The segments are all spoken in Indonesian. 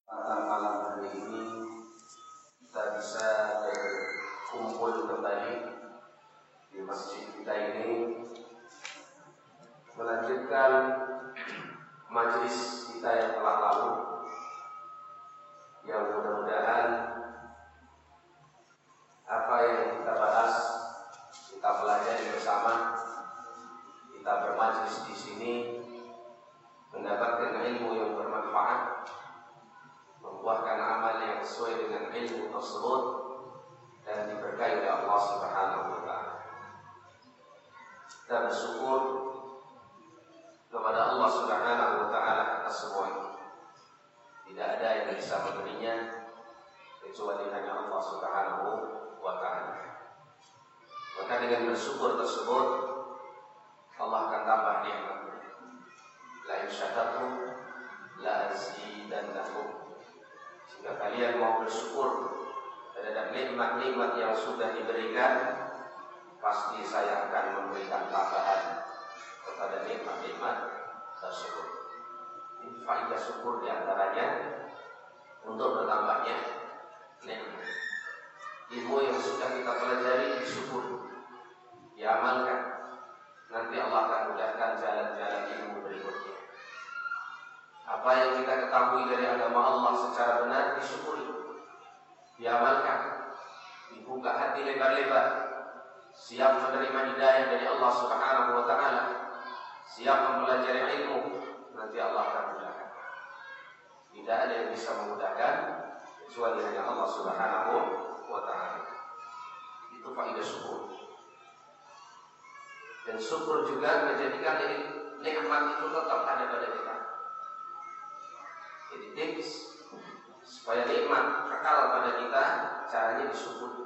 Pada malam hari ini kita bisa berkumpul kembali di masjid kita ini, melanjutkan majelis kita yang telah lalu, yang mudah-mudahan apa yang kita bahas, kita pelajari bersama, kita bermajelis di sini, mendapatkan ilmu yang bermanfaat, membuahkan amal yang sesuai dengan ilmu tersebut, dan diberkahi oleh Allah Subhanahu wa Ta'ala. Kita bersyukur kepada Allah Subhanahu wa Ta'ala atas semuanya. Tidak ada yang bisa memberinya kecuali hanya Allah Subhanahu wa Ta'ala. Maka dengan bersyukur tersebut, Allah akan tambah nikmatnya. La in syakartum la azidannakum. Jika kalian mau bersyukur terhadap nikmat-nikmat yang sudah diberikan, pasti saya akan memberikan tambahan kepada nikmat-nikmat tersebut. Ini faedah syukur diantaranya untuk bertambahnya nikmat. Ilmu yang sudah kita pelajari disyukuri, diamalkan. Nanti Allah akan mudahkan jalan-jalan ilmu berikutnya. Apa yang kita ketahui dari agama Allah secara benar disyukuri, diamalkan, dibuka hati lebar-lebar, siap menerima hidayah dari Allah Subhanahu wa Ta'ala, siap mempelajari ilmu, nanti Allah akan mudahkan. Tidak ada yang bisa memudahkan kecuali hanya Allah Subhanahu wa Ta'ala. Itu faedah syukur. Dan syukur juga menjadikan nikmat itu tetap ada pada kita. Jadi tips supaya nikmat kekal pada kita, caranya disyukuri.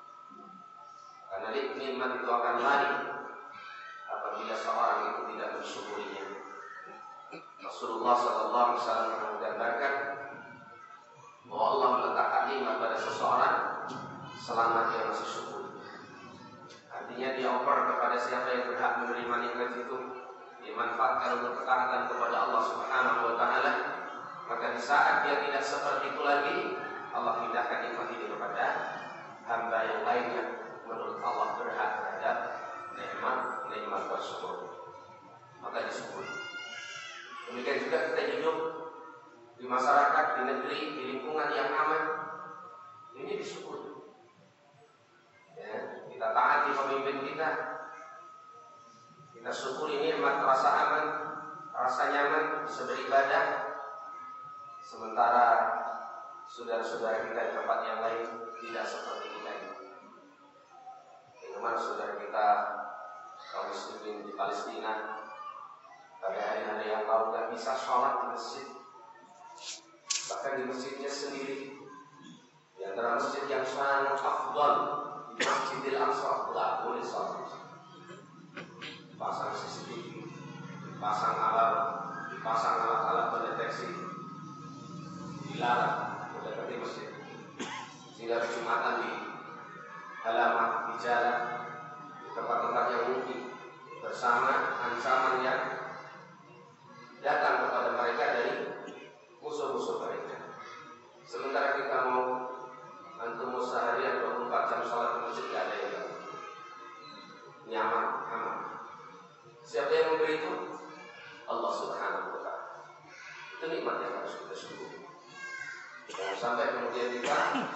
Karena nikmat itu akan lari apabila seorang itu tidak mensyukurinya. Rasulullah SAW menggambarkan bahwa Allah meletakkan nikmat pada seseorang selama dia masih syukur. Artinya dia offer kepada siapa yang berhak menerima nikmat itu, dimanfaatkan untuk ketaatan kepada Allah Subhanahu wa Ta'ala. Maka di saat dia tidak seperti itu lagi, Allah pindahkan nikmat ini kepada hamba yang lainnya. Menurut Allah berhak terhadap nikmat tersebut, maka disyukuri. Demikian juga kita hidup di masyarakat, di negeri, di lingkungan yang aman, ini disyukuri. Ya, kita taati pemimpin kita, kita syukuri nikmat rasa aman, rasa nyaman, bisa beribadah. Sementara saudara-saudara kita di tempat yang lain tidak seperti kita ini. Bagaimana saudara kita kaum muslimin di Palestina pada hari-hari yang lalu tidak bisa sholat di masjid, bahkan di masjidnya sendiri, di antara masjid yang sangat afdal, di Masjidil Aqsa, tidak boleh sholat. Pasang CCTV, pasang alarm, pasang alat-alat pendeteksi, dilarang mendekati masjid, sehingga Jumatan di halaman, di jalan, di tempat-tempat yang mungkin, bersama ancaman yang datang kepada mereka dari musuh-musuh mereka. Sementara kita mau antum seharian 24 jam sholat di masjid, tidak ada yang tahu. Nyaman, aman. Siapa yang memberi itu? Allah Subhanahu wa Ta'ala. Itu nikmat yang harus kita syukuri. Jangan sampai kemudian kita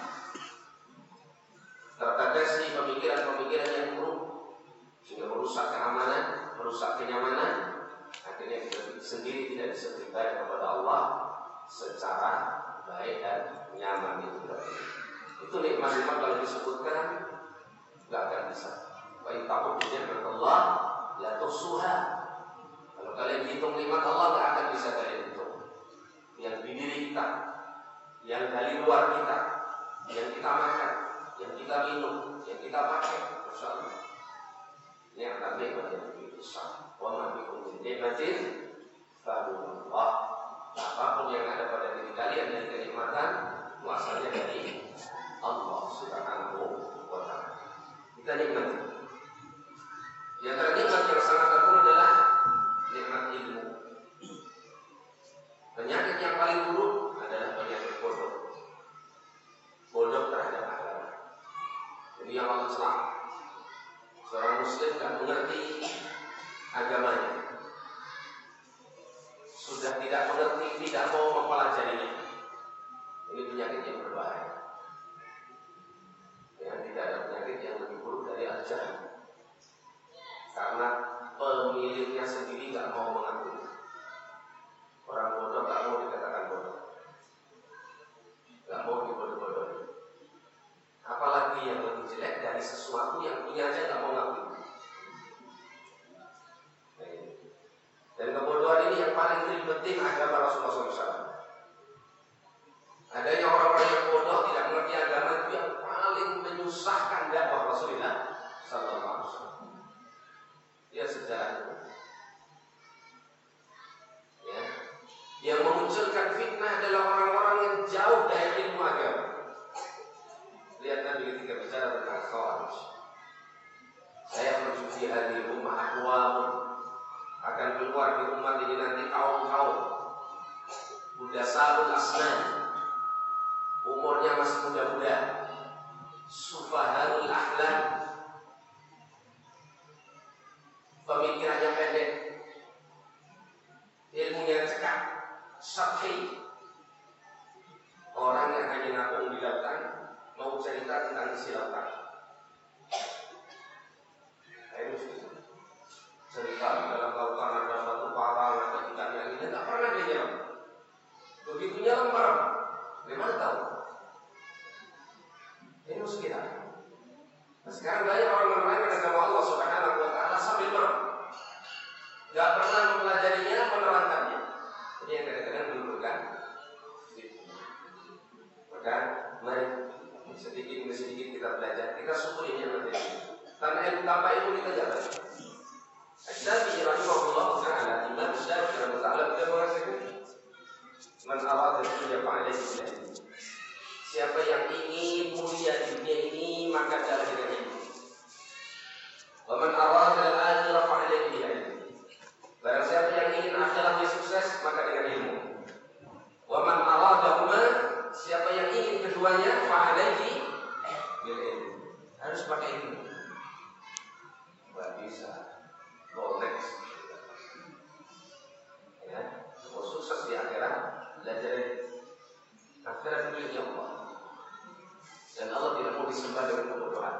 tertadasi pemikiran-pemikiran yang buruk sehingga merusak keamanan, merusak kenyamanan. Akhirnya kita sendiri tidak bisa beribadah kepada Allah secara baik dan nyaman itu. Itu nikmat-nikmat kalau disebutkan tidak akan bisa. Wa in ta'uddu ni'matallahi la tuhsuha. Kalau kalian hitung nikmat Allah, tidak akan bisa kalian hitung. Yang di diri kita, yang dari luar kita, yang kita makan, yang kita minum, yang kita pakai, Masya Allah. Ini akan nikmat yang begitu besar. Wa ma bikum min nikmatin fa minallah. Apapun yang ada pada diri kalian dari kenikmatan, asalnya dari Allah Subhanahu wa Ta'ala. Kita nikmati. Di antara nikmat yang sangat agung adalah nikmat ilmu. Penyakit yang paling buruk adalah penyakit Jasabul asnan, umurnya masih muda-muda. Sufaharul ahlam, pemikirannya pendek, ilmunya cekap. Sathi, orang yang hanya ngapung di lautan, mau cerita tentang isi lautan. Cerita dalam lautan ada batu karang, ada ikan yang ini, tidak pernah dia nyelam. Begitu nyelam merem, gimana tahu? Ini muskilah. Nah, sekarang banyak orang menerangkan agama Allah Subhanahu wa Ta'ala sambil merem, tidak pernah mempelajarinya, menerangkannya. Ini yang kadang-kadang menunjukkan. Maka mari sedikit demi sedikit kita belajar, kita syukuri nikmat ini. Tanpa ilmu kita jalan. Asy-Syafi'i rahimahullah ta'ala, Imam Syafi'i rahimahullah ta'ala beliau mengatakan, man arada dunya fa'alayhi bil ilm. Siapa yang ingin mulia di dunia ini, maka jalan dengan ilmu. Wa man arada al-akhirah fa'alayhi bil ilm. Barang siapa yang ingin akhiratnya sukses, maka dengan ilmu. Wa man aradahuma, siapa yang ingin keduanya, fa'alayhi bil ilm. Harus pakai ilmu. Enggak bisa Rolex, ya, mau sukses di akhirat, belajar akhirat milik Allah, dan Allah tidak mau disembah dengan kebodohan.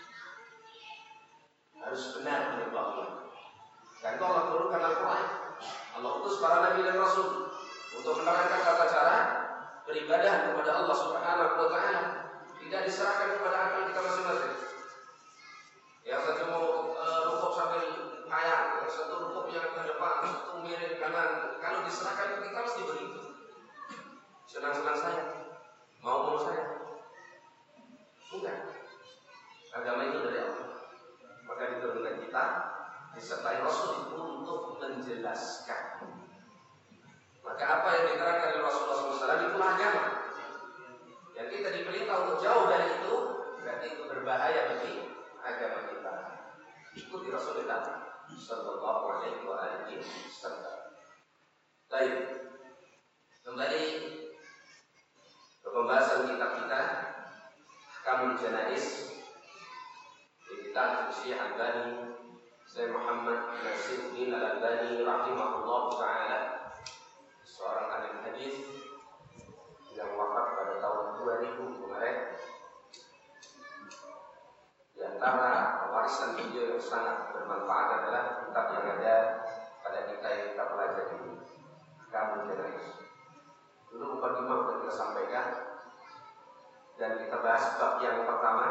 Harus benar menyembah Allah. Dan itu Allah turunkan Al-Quran. Allah utus para nabi dan rasul untuk menerangkan tata cara beribadah kepada Allah Subhanahu wa Ta'ala. Tidak diserahkan kepada akal kita masing-masing. Yang satu mau rukuk sambil ayat, yang satu rukuk yang ke depan, satu miring kanan. Kalau diserahkan kita mesti begitu. Senang-senang saya, mau saya. Bukan. Agama itu dari Allah. Maka diturunkan kita disertai Rasul untuk menjelaskan. Maka apa yang diterangkan oleh Rasulullah SAW itu agama. Yang kita diperintah untuk jauh dari itu, berarti itu berbahaya bagi agama kita. Ikuti Rasulullah Sallallahu Alaihi Wasallam. Baik, kembali ke pembahasan kitab kita, Ahkamul Janaiz, di kitab Syekh Al-Albani, Syekh Muhammad Nasiruddin Al-Albani rahimahullah taala, seorang ahli hadis yang wafat pada tahun 2000 kemarin. Di antara warisan beliau yang sangat bermanfaat adalah kitab yang ada pada kita yang kita pelajari, Ahkamul Janaiz. Dulu mukadimah sudah kita sampaikan dan kita bahas bab yang pertama,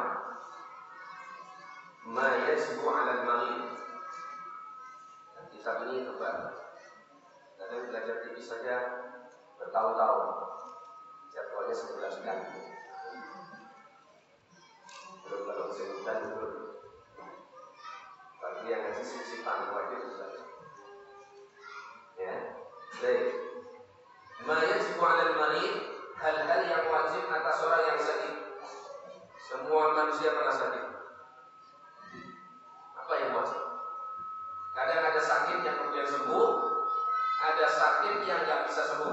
ma yajibu 'alal marid. Kitab ini tebal. Kadang belajar tipis saja bertahun-tahun. Jadwalnya 11 kali. Belum kalau sebutan itu. Bagi yang ngaji sisipan wajib saja. Ya. Baik. Ma yajibu 'alal marid, hal-hal yang wajib atas orang yang sakit. Semua manusia pernah sakit. Apa yang wajib? Kadang ada sakit yang kemudian sembuh, ada sakit yang tidak bisa sembuh.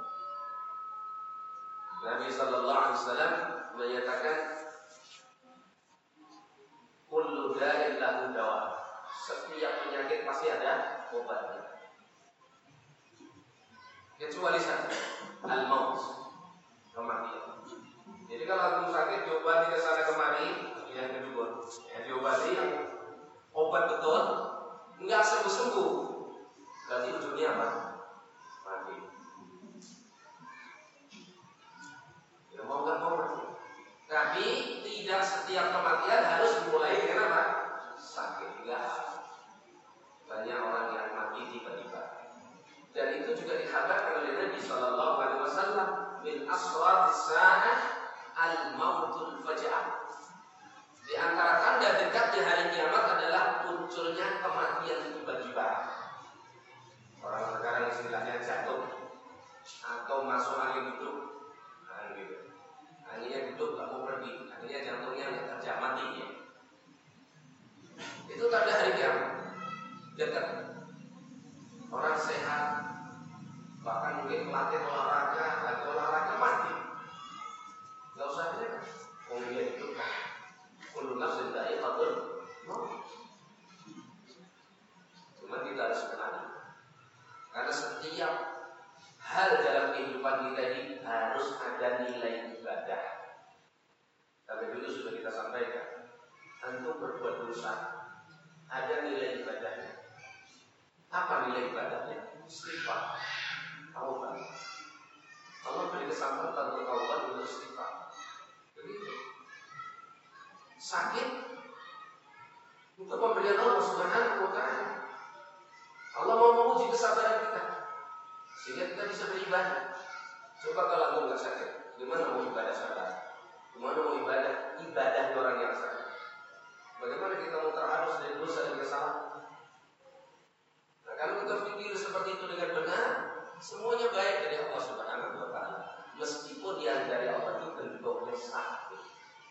Nabi Sallallahu Alaihi Wasallam menyatakan, kullu da'in lahu dawa. Setiap penyakit pasti ada obatnya. Kecuali satu, al-maut, kematian. Jadi kalau antum sakit diobati ke sana kemari, yang kedua, ya diobati yang obat betul, enggak sembuh-sembuh, berarti ujungnya apa? Mati. Ya mau nggak mau mati. Tapi tidak setiap kematian harus dimulai dengan apa? Sakit. Enggak. Banyak orang yang mati tiba-tiba. Dan itu juga dikhabarkan oleh Nabi Sallallahu Alaihi Wasallam, min asratis sa'ah al-mautul faja'ah. Di antara tanda dekatnya hari kiamat adalah munculnya kematian tiba-tiba. Orang sekarang istilahnya jatuh atau masuk angin hidup, gitu. Anginnya hidup nggak mau pergi, akhirnya jantungnya nggak kerja, mati ya. Itu tanda hari kiamat dekat. Orang sehat, bahkan mungkin melatih olahraga, ada nilai ibadah. Tapi dulu sudah kita sampaikan, antum berbuat dosa, ada nilai ibadahnya. Apa nilai ibadahnya? Istighfar, taubat. Allah beri kesempatan untuk taubat, untuk istighfar. Begitu. Sakit untuk pemberian Allah Subhanahu wa ta'ala. Allah mau menguji kesabaran kita sehingga kita bisa beribadah. Coba kalau antum nggak sakit, gimana mau ibadah sabar? Gimana mau ibadah orang yang sakit? Bagaimana kita mau terharus dari dosa dan kesalahan? Nah, kalau kita pikir seperti itu dengan benar, semuanya baik dari Allah Subhanahu wa ta'ala. Meskipun yang dari Allah itu bentuknya sakit,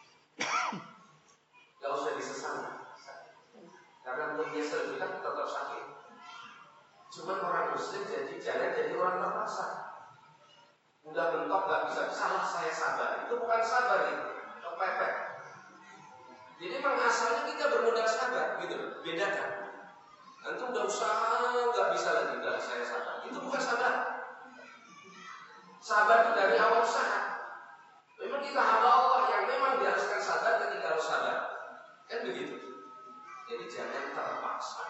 gak usah disesali, karena biasa kita tetap sakit. Cuman orang muslim jangan jadi orang terpaksa. Udah mentok gak bisa, salah saya sabar. Itu bukan sabar, itu kepepet. Jadi memang asalnya kita bermodal sabar, gitu. Bedakan. Antum udah usaha gak bisa lagi, udah saya sabar. Itu bukan sabar. Sabar itu dari awal usaha. Memang kita hamba Allah yang memang diharuskan sabar ketika harus sabar. Kan begitu. Jadi jangan terpaksa.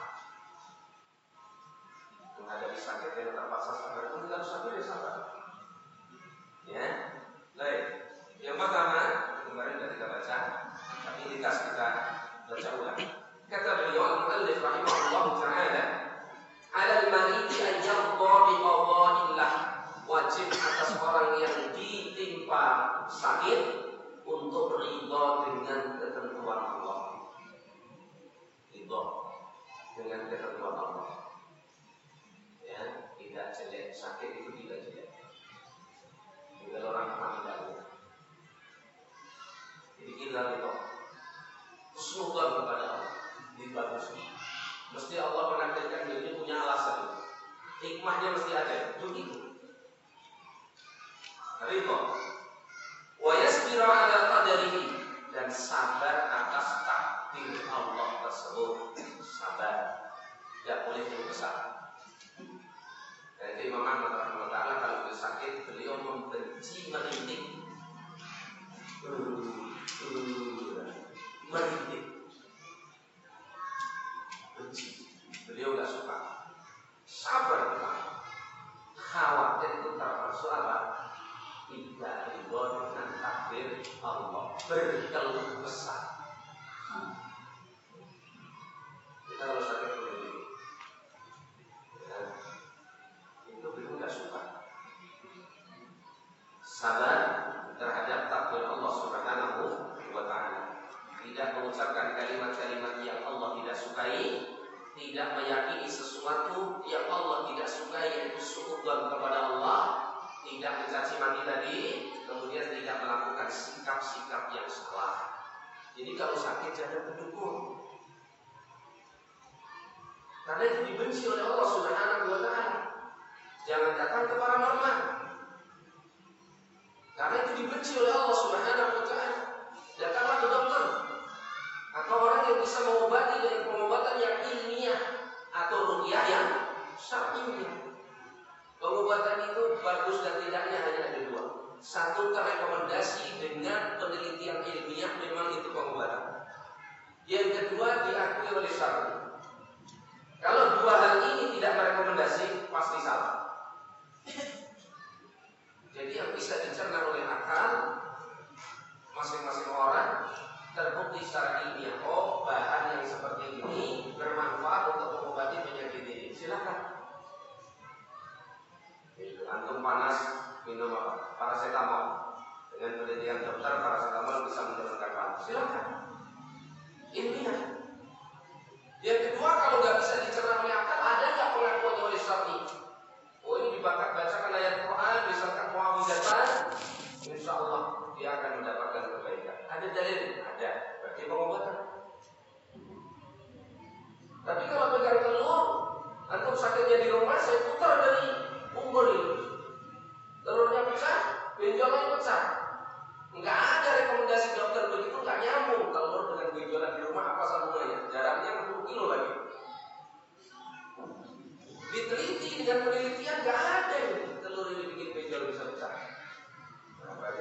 Menghadapi sakit yang terpaksa sabar, itu tidak harus sabar, ya sabar. Ya, baik. Yang pertama, kemarin sudah kita baca, tapi ringkas kita baca ulang. Kata beliau al-muallif rahimahullah ta'ala, "Al-maridi an yardha bi qada'illah." Wajib atas orang yang ditimpa sakit untuk ridha dengan ketentuan Allah. Ridha dengan ketentuan Allah. Ya, tidak jelek, sakit itu tidak jelek. Kalau orang menanggalnya, jadi kita ridha, husnudzon kepada Allah, dibagus. Mesti Allah menakdirkan diri punya alasan, hikmahnya mesti ada. Begitu. Ridha, wa yasbiru ala qadarihi, dan sabar atas takdir Allah tersebut. Sabar, tidak boleh berkesal. Jadi Imam Ahmad rahimahullah kalau beliau sakit, beliau membenci merintih. Merintih, benci. Beliau nggak suka. Sabar kita. Khawatir itu termasuk apa? Tidak ridho dengan takdir Allah, berkeluh kesah. Kita kalau sakit begini, ya, itu beliau nggak suka. Sabar terhadap takdir Allah Subhanahu wa ta'ala. Tidak mengucapkan kalimat-kalimat yang Allah tidak sukai, tidak meyakini sesuatu yang Allah tidak sukai, yaitu suudzon kepada Allah, tidak mencaci maki tadi, kemudian tidak melakukan sikap-sikap yang salah. Jadi kalau sakit jangan berdukung, karena itu dibenci oleh Allah Subhanahu wa ta'ala. Jangan datang ke paranormal, karena itu dibenci oleh Allah Subhanahu wa ta'ala. Datanglah ke dokter atau orang yang bisa mengobati dengan pengobatan yang ilmiah atau ruqyah yang syar'iyyah. Pengobatan itu bagus dan tidaknya hanya ada dua. Satu, terrekomendasi dengan penelitian ilmiah, memang itu pengobatan. Yang kedua, diakui oleh syar'i. Kalau dua hal ini tidak merekomendasi, pasti salah. Jadi yang bisa dicerna oleh akal masing-masing orang, terbukti secara ilmiah, oh bahan yang seperti ini bermanfaat untuk mengobati penyakit ini, silakan. Antum panas, minum apa? Paracetamol. Dengan penelitian dokter, paracetamol bisa menurunkan panas, silakan. Ilmiah. Yang kedua, kalau nggak bisa dicerna oleh akal, ada nggak pengakuan oleh syar'i? Oh, ini dibacakan ayat Quran, misalkan muawwidatan, insya Allah dia akan mendapatkan kebaikan. Ada dalil? Ada. Berarti pengobatan. Tapi kalau pegang telur, antum sakitnya di rumah, saya putar dari umur ini, telurnya pecah, benjolannya pecah. Enggak ada rekomendasi dokter begitu, enggak nyambung telur dengan benjolan di rumah, apa sambungannya? Jaraknya 10 kilo lagi. Diteliti dengan penelitian, enggak ada ini telur ini bikin benjol bisa pecah. Nah, berarti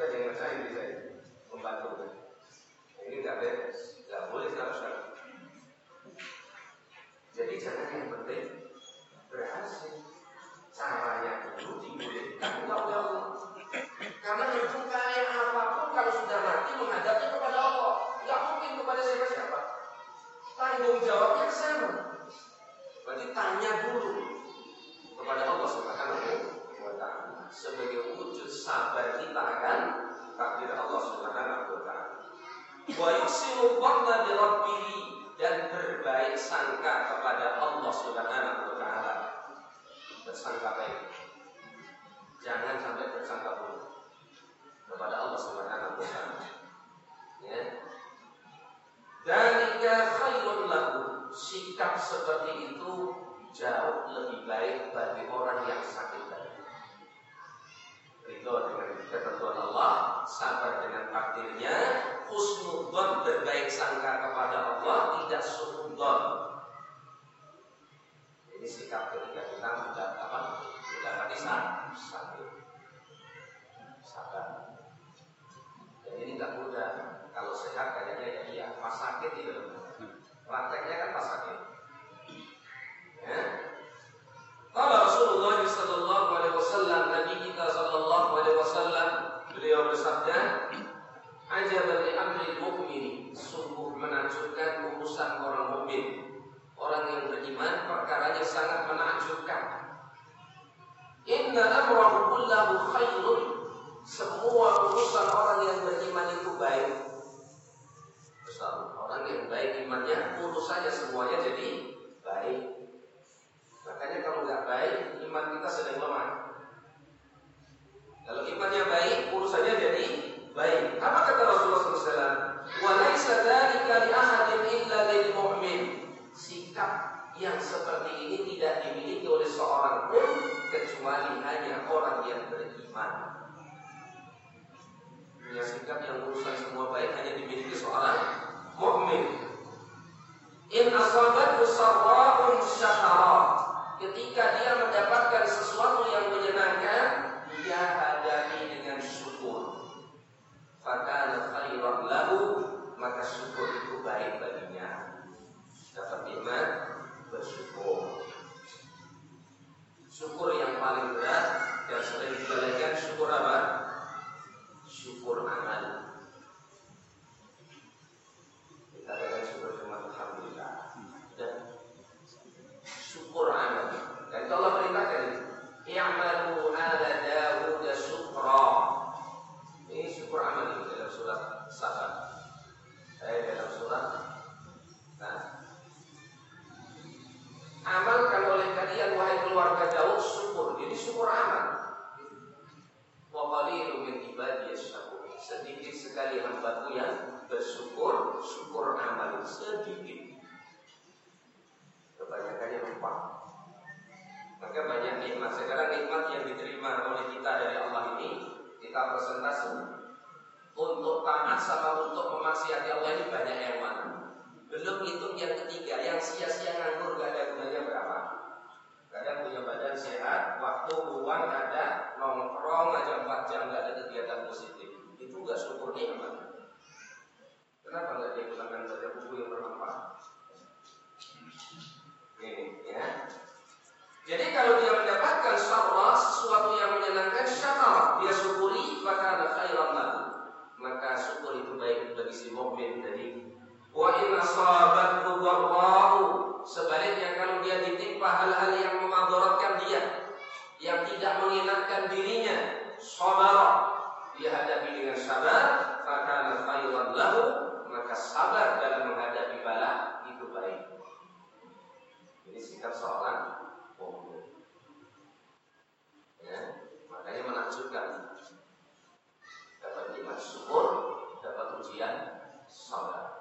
Wa yusiru dhanna bi rabbih, dan berbaik sangka kepada Allah Subhanahu wa taala. Bersangka baik. Jangan sampai bersangka buruk kepada Allah Subhanahu wa taala. Ya. Dzalika khairun lahu. Sikap seperti itu jauh lebih baik bagi orang yang sakit hati. Ridho dengan ketentuan Allah, sabar dengan takdirnya, husnudzon berbaik sangka kepada Allah, tidak suudzon. Ini sikap ketika kita mendapati sakit, sabar. Dan ini nggak mudah. Kalau sehat kayaknya ya iya, pas sakit itu prakteknya kan pas sakit. Ya. Kalau Rasulullah sallallahu alaihi wasallam, Nabi kita sallallahu alaihi wasallam, beliau bersabda, "Ajaban li amri mu'min." Sungguh menakjubkan urusan orang mukmin. Orang yang beriman perkaranya sangat menakjubkan. Inna amrahu kullahu khairun. Semua urusan orang yang beriman itu baik. Orang yang baik imannya, urusannya semuanya jadi baik. Makanya kalau nggak baik, iman kita sedang lemah. Kalau imannya baik, urusannya jadi baik. Apa kata Rasulullah SAW? Wa laisa dzalika li ahadin illa lil mu'min. Sikap yang seperti ini tidak dimiliki oleh seorang pun kecuali hanya orang yang beriman. Punya sikap yang urusan semua baik hanya dimiliki seorang mukmin. In asabathu sarra'un syakara. Ketika dia mendapatkan sesuatu yang menyenangkan, dia hadapi dengan syukur. Fakana khairan lahu, maka syukur itu baik baginya. Dapat nikmat, bersyukur. Syukur yang paling berat dan sering dilalaikan syukur apa? Syukur amal. Kita akan syukur cuma alhamdulillah. Dan syukur amal. Dan Allah perintahkan ini, i'malu ala Dawud syukra. Ini syukur amal ini dalam surat Saba. Dalam surat. Nah, amalkan oleh kalian wahai keluarga Daud syukur. Ini syukur amal. Wa qalilun min ibadiy syakur. Sedikit sekali hamba-Ku yang bersyukur, syukur amal sedikit. Kebanyakannya lupa. Maka banyak nikmat. Sekarang nikmat yang diterima oleh kita dari Allah ini, kita presentasi. Untuk taat sama untuk memaksiati Allah ini banyak yang mana. Belum hitung yang ketiga, yang sia-sia nganggur gak ada gunanya berapa. Kadang punya badan sehat, waktu luang ada, nongkrong aja 4 jam gak ada kegiatan positif. Itu gak syukur nikmat. Kenapa gak dia gunakan baca buku yang bermanfaat? Ini ya. Jadi kalau dia mendapatkan syarra, sesuatu yang menyenangkan, syakar, dia syukuri, maka khairan lahu. Maka syukur itu baik bagi si mukmin tadi. Wa in asabathu dharra'u, sebaliknya kalau dia ditimpa hal-hal yang memadaratkan dia, yang tidak mengenakkan dirinya, sabar, dia hadapi dengan sabar, maka khairan lahu, maka sabar dalam menghadapi bala itu baik. Ini sikap seorang mukmin. Ya, makanya menakjubkan. Dapat nikmat syukur, dapat ujian sabar.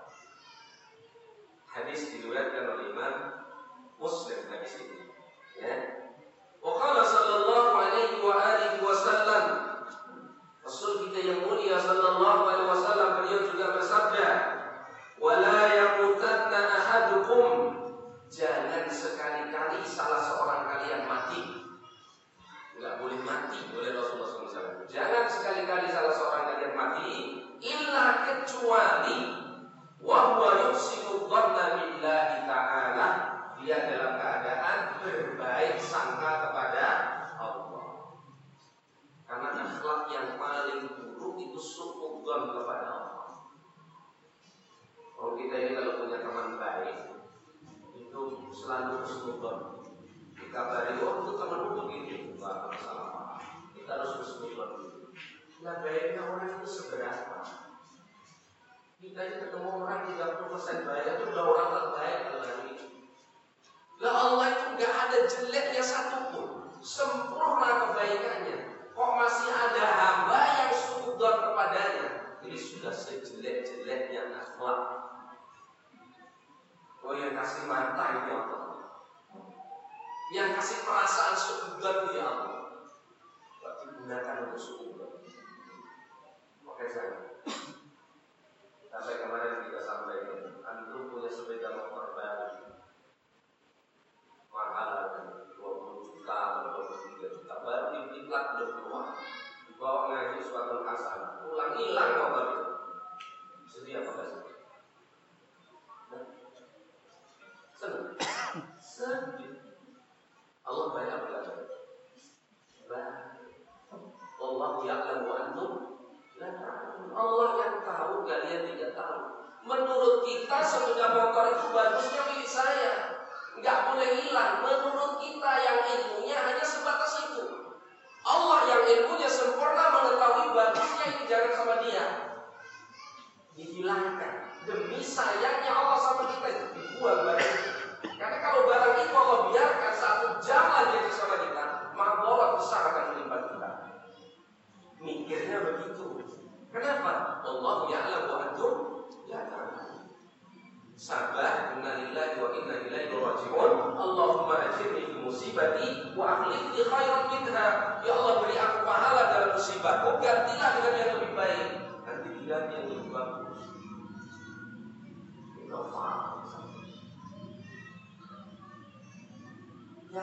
Hadis diriwayatkan oleh Imam Muslim hadis ini. Ya. Wa qala sallallahu alaihi wa alihi wasallam. Rasul kita yang mulia sallallahu alaihi wasallam beliau juga bersabda, "Wa la yamutanna ahadukum." Jangan sekali-kali salah seorang kalian mati. Enggak boleh mati oleh Rasulullah SAW. Jangan sekali-kali salah seorang kalian mati, illa kecuali wa huwa yuhsinu dhanna billahi ta'ala, dia dalam keadaan berbaik sangka kepada Allah. Karena akhlak yang paling buruk itu suudzon kepada Allah. Kalau kita ini kalau punya teman baik, itu selalu husnudzon. Dikabari, oh itu temanmu begini, enggak masalah. Kita harus husnudzon. Nah, baiknya orang itu seberapa? Kita ini ketemu orang 30% baik itu udah orang terbaik Allah ini. Lah Allah itu nggak ada jeleknya satupun, sempurna kebaikannya. Kok masih ada hamba yang suudzon kepadanya? Ini sudah sejelek-jeleknya akhlak. Oh yang kasih mata ini Allah, yang kasih perasaan suudzon ya Allah, kok digunakan untuk suudzon? Oke saya. Sampai kemarin kita sampaikan, antum punya sepeda motor baru, mahal kan, 20 juta atau 23 juta, baru dipiklat belum keluar, dibawa ngaji suatu hasanah, pulang hilang motor itu. Sedih apa gak sedih? Senang? Sedih. Allah banyak belajar. Allah ya'lamu wa antum la ta'lamun. Allah yang tahu, kalian tidak tahu. Menurut kita sepeda motor itu bagusnya milik saya, nggak boleh hilang. Menurut kita yang ilmunya hanya sebatas itu. Allah yang ilmunya sempurna mengetahui bagusnya ini jangan sama dia, dihilangkan. Demi sayangnya Allah sama kita itu dibuang barang itu. Karena kalau barang itu Allah biarkan satu jam lagi bersama kita, madarat besar akan menimpa kita. Mikirnya begitu. Kenapa? Allah ya'lamu wa antum la ta'lamun. Sabar, inna lillahi wa inna ilaihi raji'un. Allahumma ajirni fi musibati wa akhlif li khairan minha. Ya Allah, beri aku pahala dalam musibahku, gantilah dengan yang lebih baik. Nanti diganti yang lebih bagus. Ya,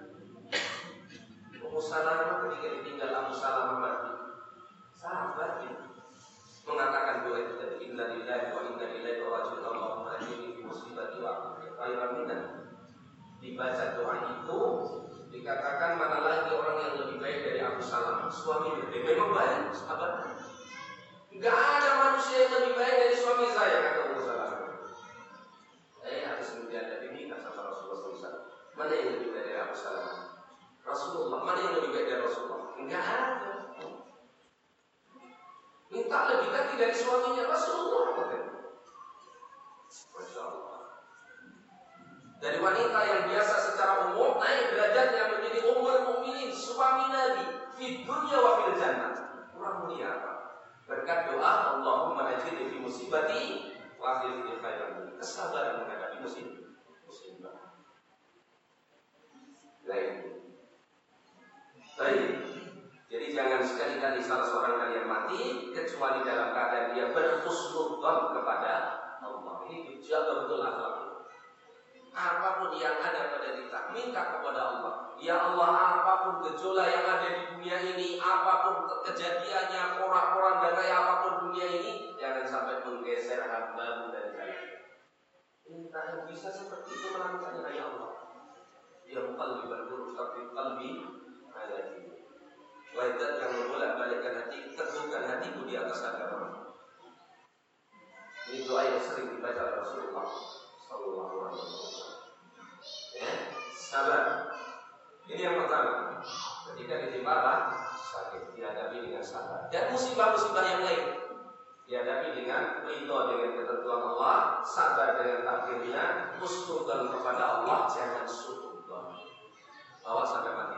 Ummu Salamah ketika ditinggal Abu Salamah mati, sahabat ya, mengatakan doa itu tadi, inna lillahi wa inna ilaihi raji'un. Allahumma ajirni fi musibati wa akhlif khairan minha. Dibaca doa itu, dikatakan mana lagi orang yang lebih baik dari Abu Salamah, suaminya. Dia memang baik, sahabat. Enggak ada manusia yang lebih baik dari suami saya, kata Abu Salamah. Harus menghadapi nikah sama Rasulullah SAW. Mana yang lebih baik dari Abu Salamah? Rasulullah. Mana yang lebih baik dari Rasulullah? Enggak ada. Minta lebih baik dari suaminya Rasulullah. Masya Allah. Dari wanita yang biasa secara umum naik derajatnya menjadi ummul mukminin, suami Nabi, fi dunya wa fil jannah. Kurang mulia apa? Berkat doa Allahumma ajirni fi musibati wa akhlif li khairan minha. Kesabaran menghadapi musibah. Lain. Baik. Jadi jangan sekali-kali salah seorang kalian mati kecuali dalam keadaan dia berhusnudzon kepada Allah. Ini dijaga betul akhlaknya. Apapun yang ada pada kita, minta kepada Allah. Ya Allah, apapun gejolak yang ada di dunia ini, apapun kejadiannya, porak-porandanya apapun dunia ini, jangan sampai menggeser hamba-Mu dari jalan. Minta yang bisa seperti itu melakukannya, ya Allah. Yang qalbi berburuk tapi qalbi ala dini. Wajah yang membolak-balikkan hati, teguhkan hatiku di atas agama. Ini doa yang sering dibaca oleh Rasulullah Sallallahu Alaihi Wasallam. Ya, sabar. Ini yang pertama. Ketika ditimpa sakit, dihadapi dengan sabar. Dan musibah-musibah yang lain dihadapi dengan ridho dengan ketentuan Allah, sabar dengan takdirnya, husnudzon kepada Allah, jangan suudzon. Bawa sampai mati.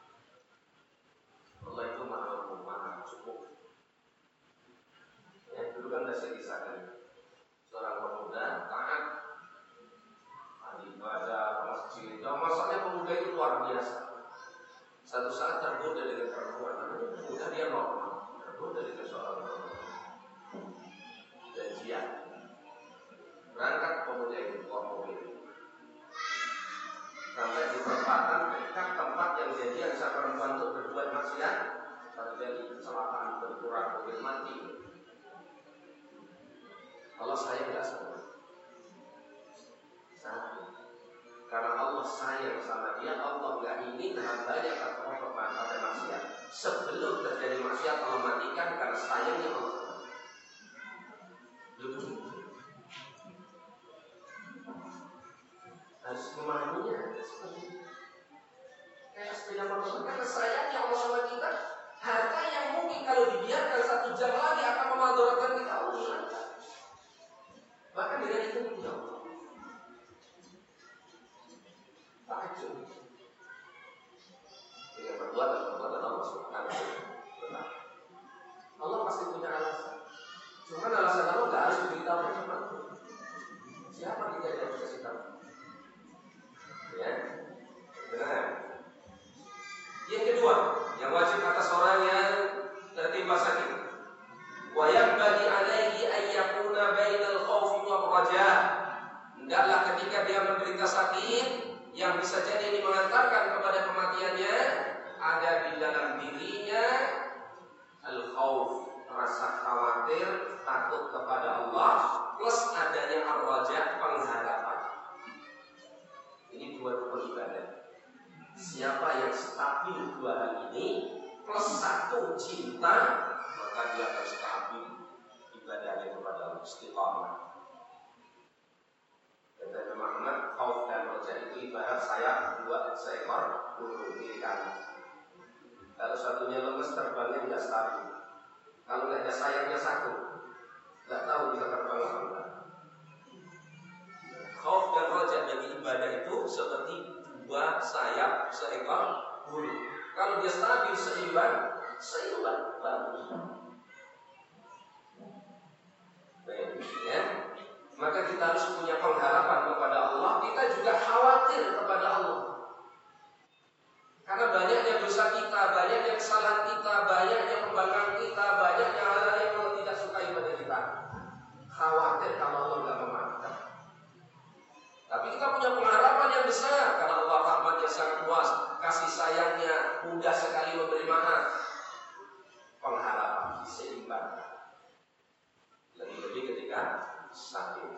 Allah itu maha cukup. Ya, dulu kan sudah saya kisahkan seorang pemuda taat, ibadah ke masjid. Masalahnya pemuda itu luar biasa. Satu saat tergoda dengan perempuan, namanya pemuda dia normal, tergoda dengan seorang perempuan. Janjian. Berangkat pemuda itu keluar mobil. Sampai di perempatan dekat tempat yang janjian sang perempuan itu berbuat maksiat, terjadi kecelakaan benturan mobil mati. Allah sayang nggak sama? Sayang. Karena Allah sayang sama dia, Allah nggak ingin hambanya terperosok pada maksiat. Sebelum terjadi maksiat Allah matikan karena sayangnya Allah sama dia. Harus memahaminya seperti itu. Kayak sepeda motor, karena sayangnya Allah sama kita. Harta yang mungkin kalau dibiarkan 1 jam lagi akan memadaratkan kita, Allah hilangkan. khawatir, takut kepada Allah, plus adanya ar-raja, pengharapan. Ini dua rukun ibadah. Siapa yang stabil dua hal ini plus satu cinta, maka dia akan stabil ibadahnya kepada Allah, istiqamah. Kata Imam Ahmad, khauf dan raja itu ibarat sayap dua seekor burung milik kanan. Kalau satunya lemes, terbangnya tidak stabil. Kalau nggak ada sayapnya satu, nggak tahu bisa terbang apa enggak. Khauf dan raja bagi ibadah itu seperti dua sayap seekor burung. Kalau dia stabil seimbang bagus. Baik, ya. Maka kita harus punya pengharapan kepada Allah. Kita juga khawatir kepada Allah. Karena banyaknya dosa kita, banyaknya kesalahan kita, banyaknya pembangkang kita, banyaknya hal-hal yang Allah tidak sukai pada kita. Khawatir kalau Allah tidak memaafkan. Tapi kita punya pengharapan yang besar karena Allah rahmatnya sangat luas, kasih sayangnya mudah sekali memberi maaf. Pengharapan seimbang. Lebih-lebih ketika sakit.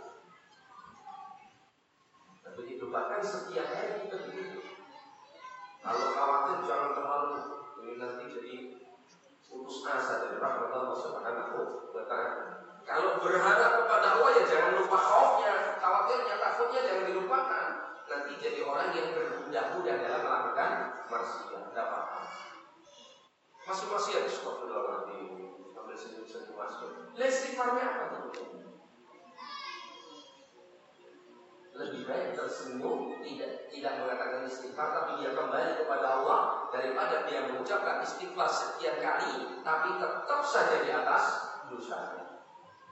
Dan begitu bahkan setiap hari kita begitu. Kalau khawatir jangan terlalu ini nanti jadi putus asa dari rahmat Allah Subhanahu wa ta'ala. Kalau berharap kepada Allah ya jangan lupa khaufnya, khawatirnya, takutnya jangan dilupakan. Nanti jadi orang yang bermudah-mudah dalam melakukan maksiat. Tidak apa-apa. Masih maksiat astagfirullahaladzim. Sambil senyum-senyum masuk. Istighfarnya apa tuh? Lebih baik tersenyum, tidak mengatakan istighfar, tapi dia kembali kepada Allah daripada dia mengucapkan istighfar sekian kali, tapi tetap saja di atas dosanya.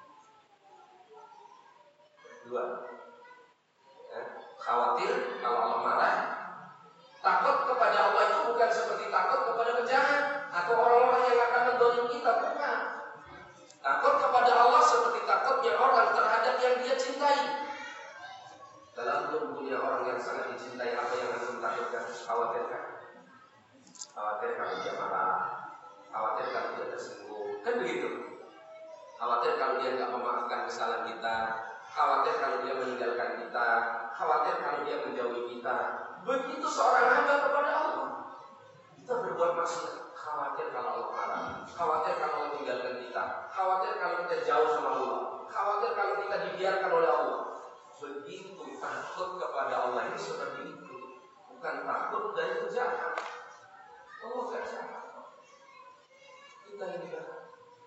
Dua, ya, khawatir kalau Allah marah. Takut kepada Allah itu bukan seperti takut kepada penjahat atau orang-orang yang akan mendolim kita, bukan. Takut kepada Allah seperti takutnya orang terhadap yang dia cintai. Dalam tubuhnya orang yang sangat dicintai, apa yang harus ditakutkan? Khawatirkan. Khawatir kalau dia marah, khawatir kalau dia tersinggung, kan begitu. Khawatir kalau dia tidak memaafkan kesalahan kita, khawatir kalau dia meninggalkan kita, khawatir kalau dia menjauhi kita. Begitu seorang hamba kepada Allah. Kita berbuat maksiat, khawatir kalau Allah marah, khawatir kalau Allah meninggalkan kita, khawatir kalau kita jauh sama Allah, khawatir kalau kita dibiarkan oleh Allah. Begitu takut kepada Allah ini seperti itu. Bukan takut dari penjahat. Allah tidak jahat. Kita ini jahat.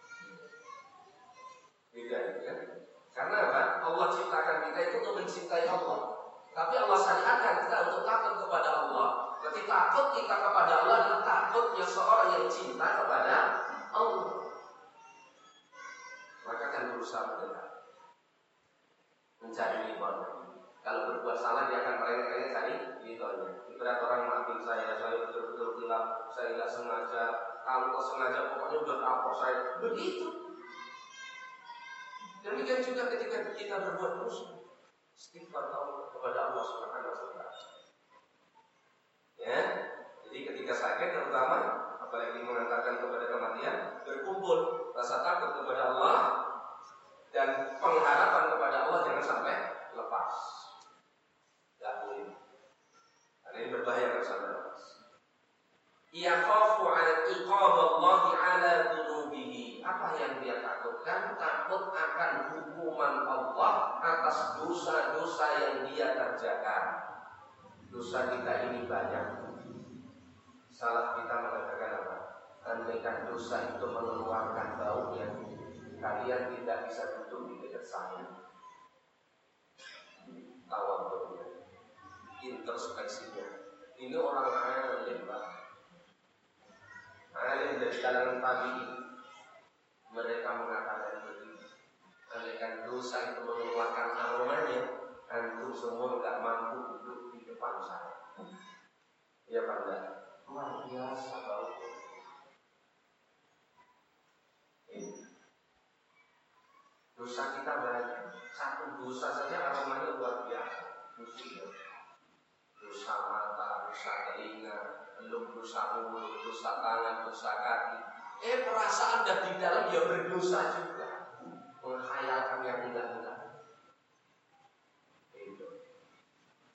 Beda kan? Karena apa? Allah ciptakan kita itu untuk mencintai Allah. Tapi Allah syariatkan kita untuk takut kepada Allah. Berarti takut kita kepada Allah adalah takutnya seorang yang cinta kepada Allah. Maka akan berusaha mendekat, mencari ridhonya. Kalau berbuat salah dia akan merengek-rengek cari ridhonya. Ibarat orang maafin saya betul-betul bilang saya tidak sengaja, kalau sengaja pokoknya udah kapok saya. Begitu. Demikian juga ketika kita berbuat dosa, istighfar kepada Allah Subhanahu wa ta'ala. Ya, jadi ketika sakit terutama, apalagi mengantarkan kepada kematian, berkumpul rasa takut kepada Allah dan pengharapan kepada Allah jangan sampai lepas. Tidak boleh. Karena ini berbahaya kalau sampai lepas. Yakhafu 'ala iqaballahi 'ala dhunubihi. Apa yang dia takutkan? Takut akan hukuman Allah atas dosa-dosa yang dia kerjakan. Dosa kita ini banyak. Salah kita mengatakan apa? Andaikan dosa itu mengeluarkan baunya, kalian tidak bisa duduk di dekat saya. Tawadhunya, introspeksinya. Ini orang alim, Pak. Alim dari kalangan tabi'in. Mereka mengatakan begini. Andaikan dosa itu mengeluarkan aromanya, antum semua tidak mampu duduk di depan saya. Ya Pak, enggak? Luar biasa bau. Dosa kita banyak. Satu dosa saja aromanya luar biasa. Dosa mata, dosa telinga, belum dosa mulut, dosa tangan, dosa kaki. Perasaan dah di dalam dia berdosa juga.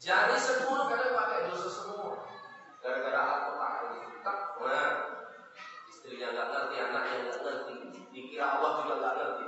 Jari 10 kadang pakai dosa semua. Gara-gara alkohol ini. Nah, istrinya nggak ngerti, anaknya nggak ngerti, dikira Allah juga nggak ngerti.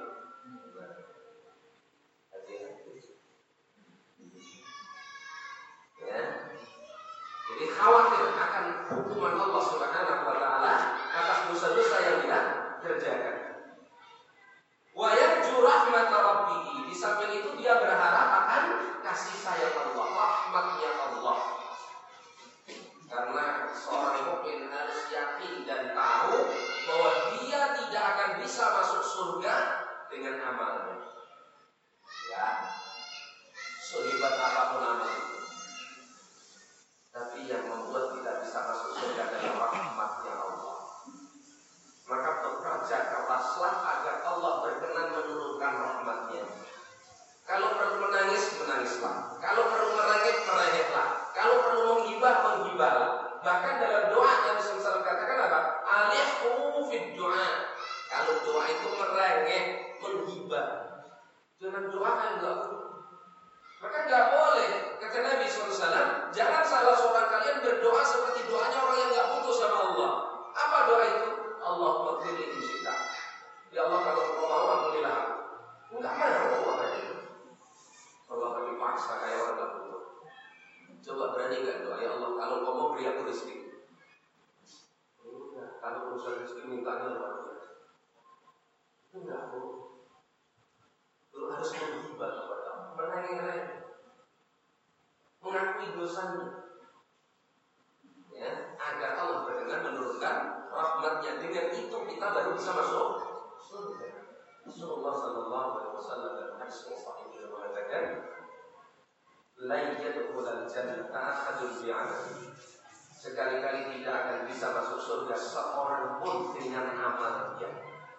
Ya. Jadi khawatir akan hukuman Allah Subhanahu wa taala atas dosa-dosa yang dia kerjakan. Wa yarju rahmat rabbih. Di samping itu dia berharap akan kasih sayang Allah, rahmatnya Allah. Karena seorang mukmin harus yakin dan tahu bahwa dia tidak akan bisa masuk surga dengan amalnya. Ya, sehebat apapun amal itu. Tapi yang membuat kita bisa masuk surga adalah rahmatnya Allah. Maka bekerja keraslah agar Allah berkenan menurunkan rahmatnya. Kalau perlu menangis, menangislah. Kalau perlu merengek, merengeklah. Kalau perlu menghibah, menghibahlah. Bahkan dalam doa Nabi SAW katakan apa? Alihku fid doa. Kalau doa itu merengek, menghibah. Jangan doa yang enggak. Maka enggak boleh. Kata Nabi SAW, jangan salah seorang kalian berdoa seperti doanya orang yang enggak butuh sama Allah. Apa doa itu? Allahumma ghfirli in syi'ta. Ya Allah, kalau engkau mau ampunilah aku. Enggak mau Allah itu. Allah kami paksa kayak orang enggak butuh. Coba berani enggak doa, ya Allah, kalau engkau mau beri aku rezeki. Kalau urusan rezeki mintanya luar biasa. Itu enggak boleh. Lu harus menghibah kepada Allah, menangis, mengakui dosanya, ya, agar Allah berkenan menurunkan rahmatnya. Dengan itu kita baru bisa masuk surga. Rasulullah sallallahu alaihi wasallam dalam hadis yang sahih beliau mengatakan, "La yadkhulul jannata ahadun bi'amalihi." Sekali-kali tidak akan bisa masuk surga seorang pun dengan amalnya.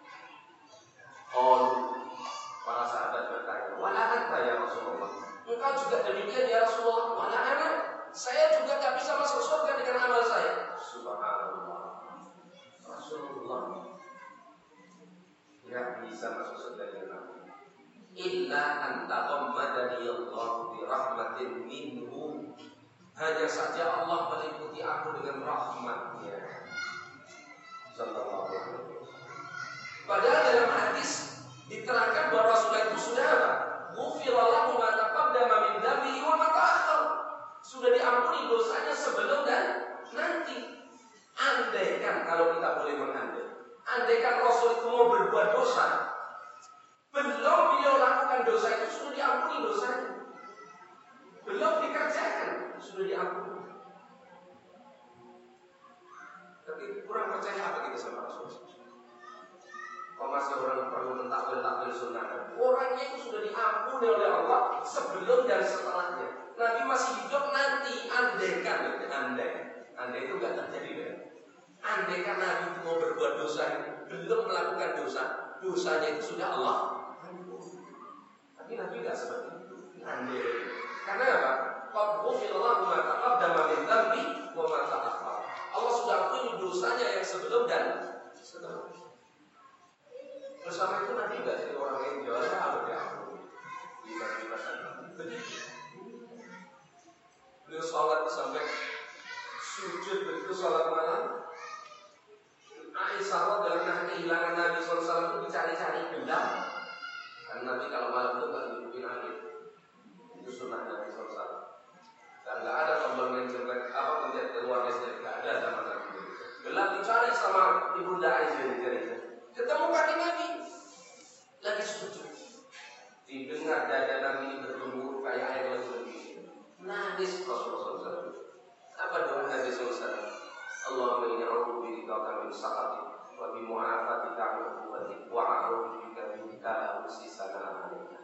Para sahabat bertanya, "Wala anta ya Rasulullah?" Engkau juga demikian ya Rasulullah? "Wala ana." Saya juga tak bisa masuk surga dengan amal saya. Subhanallah. Rasulullah tidak bisa masuk surga dengan amal. Illa anta ghammadani Allah bi rahmatin minhu. Hanya saja Allah meliputi aku dengan rahmatnya. Sallallahu alaihi wasallam. Padahal dalam hadis diterangkan bahwa Rasulullah itu sudah apa? Ghufira lahu ma taqaddama min dhanbihi wa ma ta'akhkhar. Sudah diampuni dosanya sebelum dan nanti. Andaikan, kalau kita boleh mengandai, andaikan Rasul itu mau berbuat dosa, belum beliau lakukan dosa itu sudah diampuni dosanya. Belum dikerjakan, sudah diampuni. Tapi kurang percaya apa kita sama Rasul? Kalau masih orang perlu mentakwil sunnah, orangnya itu sudah diampuni oleh Allah sebelum dan setelahnya. Nabi masih hidup nanti, andaikan, andai itu nggak terjadi kan? Andaikan Nabi itu mau berbuat dosa, belum melakukan dosa, dosanya itu sudah Allah ampuni. Tapi Nabi nggak seperti itu, andai. Karena apa? Qad ghufira lahu ma taqaddama min dhanbi wa ma ta'akhkhar. Allah sudah ampuni dosanya yang sebelum dan setelah. Bersama itu Nabi nggak jadi orang yang jual apa ya? Di sana. Beliau sholat sampai sujud begitu sholat malam. Aisyah radhiyallahu kehilangan Nabi SAW itu dicari-cari gelap. Karena Nabi kalau malam itu nggak dihidupin angin. Itu sunnah Nabi SAW. Dan nggak ada tombol menjelek apa kemudian keluar dari nggak ada zaman Nabi. Gelap dicari sama ibunda Aisyah dicari. Ketemu kaki Nabi lagi sujud. Didengar dada Nabi ini bergemuruh kayak air lagi. Nangis Rasulullah SAW. Apa doa Nabi SAW? Allahumma inni a'udzubika min sakhatik wa bi mu'afatika min uqubatik wa a'udzubika minka usisana alaika.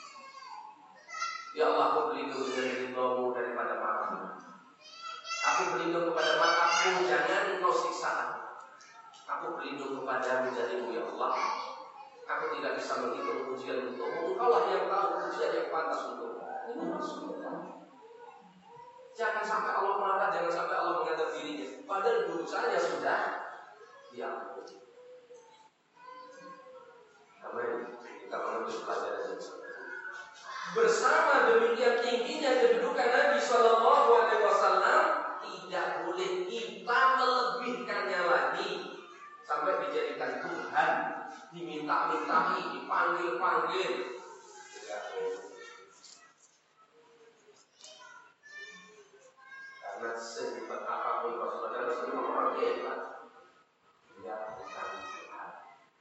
Ya Allah, aku berlindung dengan ridhamu daripada marahmu. Aku berlindung kepada marahmu, jangan engkau siksa. Aku berlindung kepadamu darimu ya Allah. Aku tidak bisa menghitung pujian untukmu. Engkaulah yang tahu pujian yang pantas untukmu. Ini Rasulullah. Jangan sampai Allah marah, jangan sampai Allah mengadab dirinya. Padahal dosanya sudah diampuni. Amin. Kita mengambil pelajaran yang seperti itu. bersama demikian tingginya kedudukan Nabi Shallallahu Alaihi Wasallam, tidak boleh kita melebihkannya lagi sampai dijadikan Tuhan, diminta-mintai, dipanggil-panggil. Karena sehebat apapun Rasulullah memang orang hebat, dia bukan Tuhan.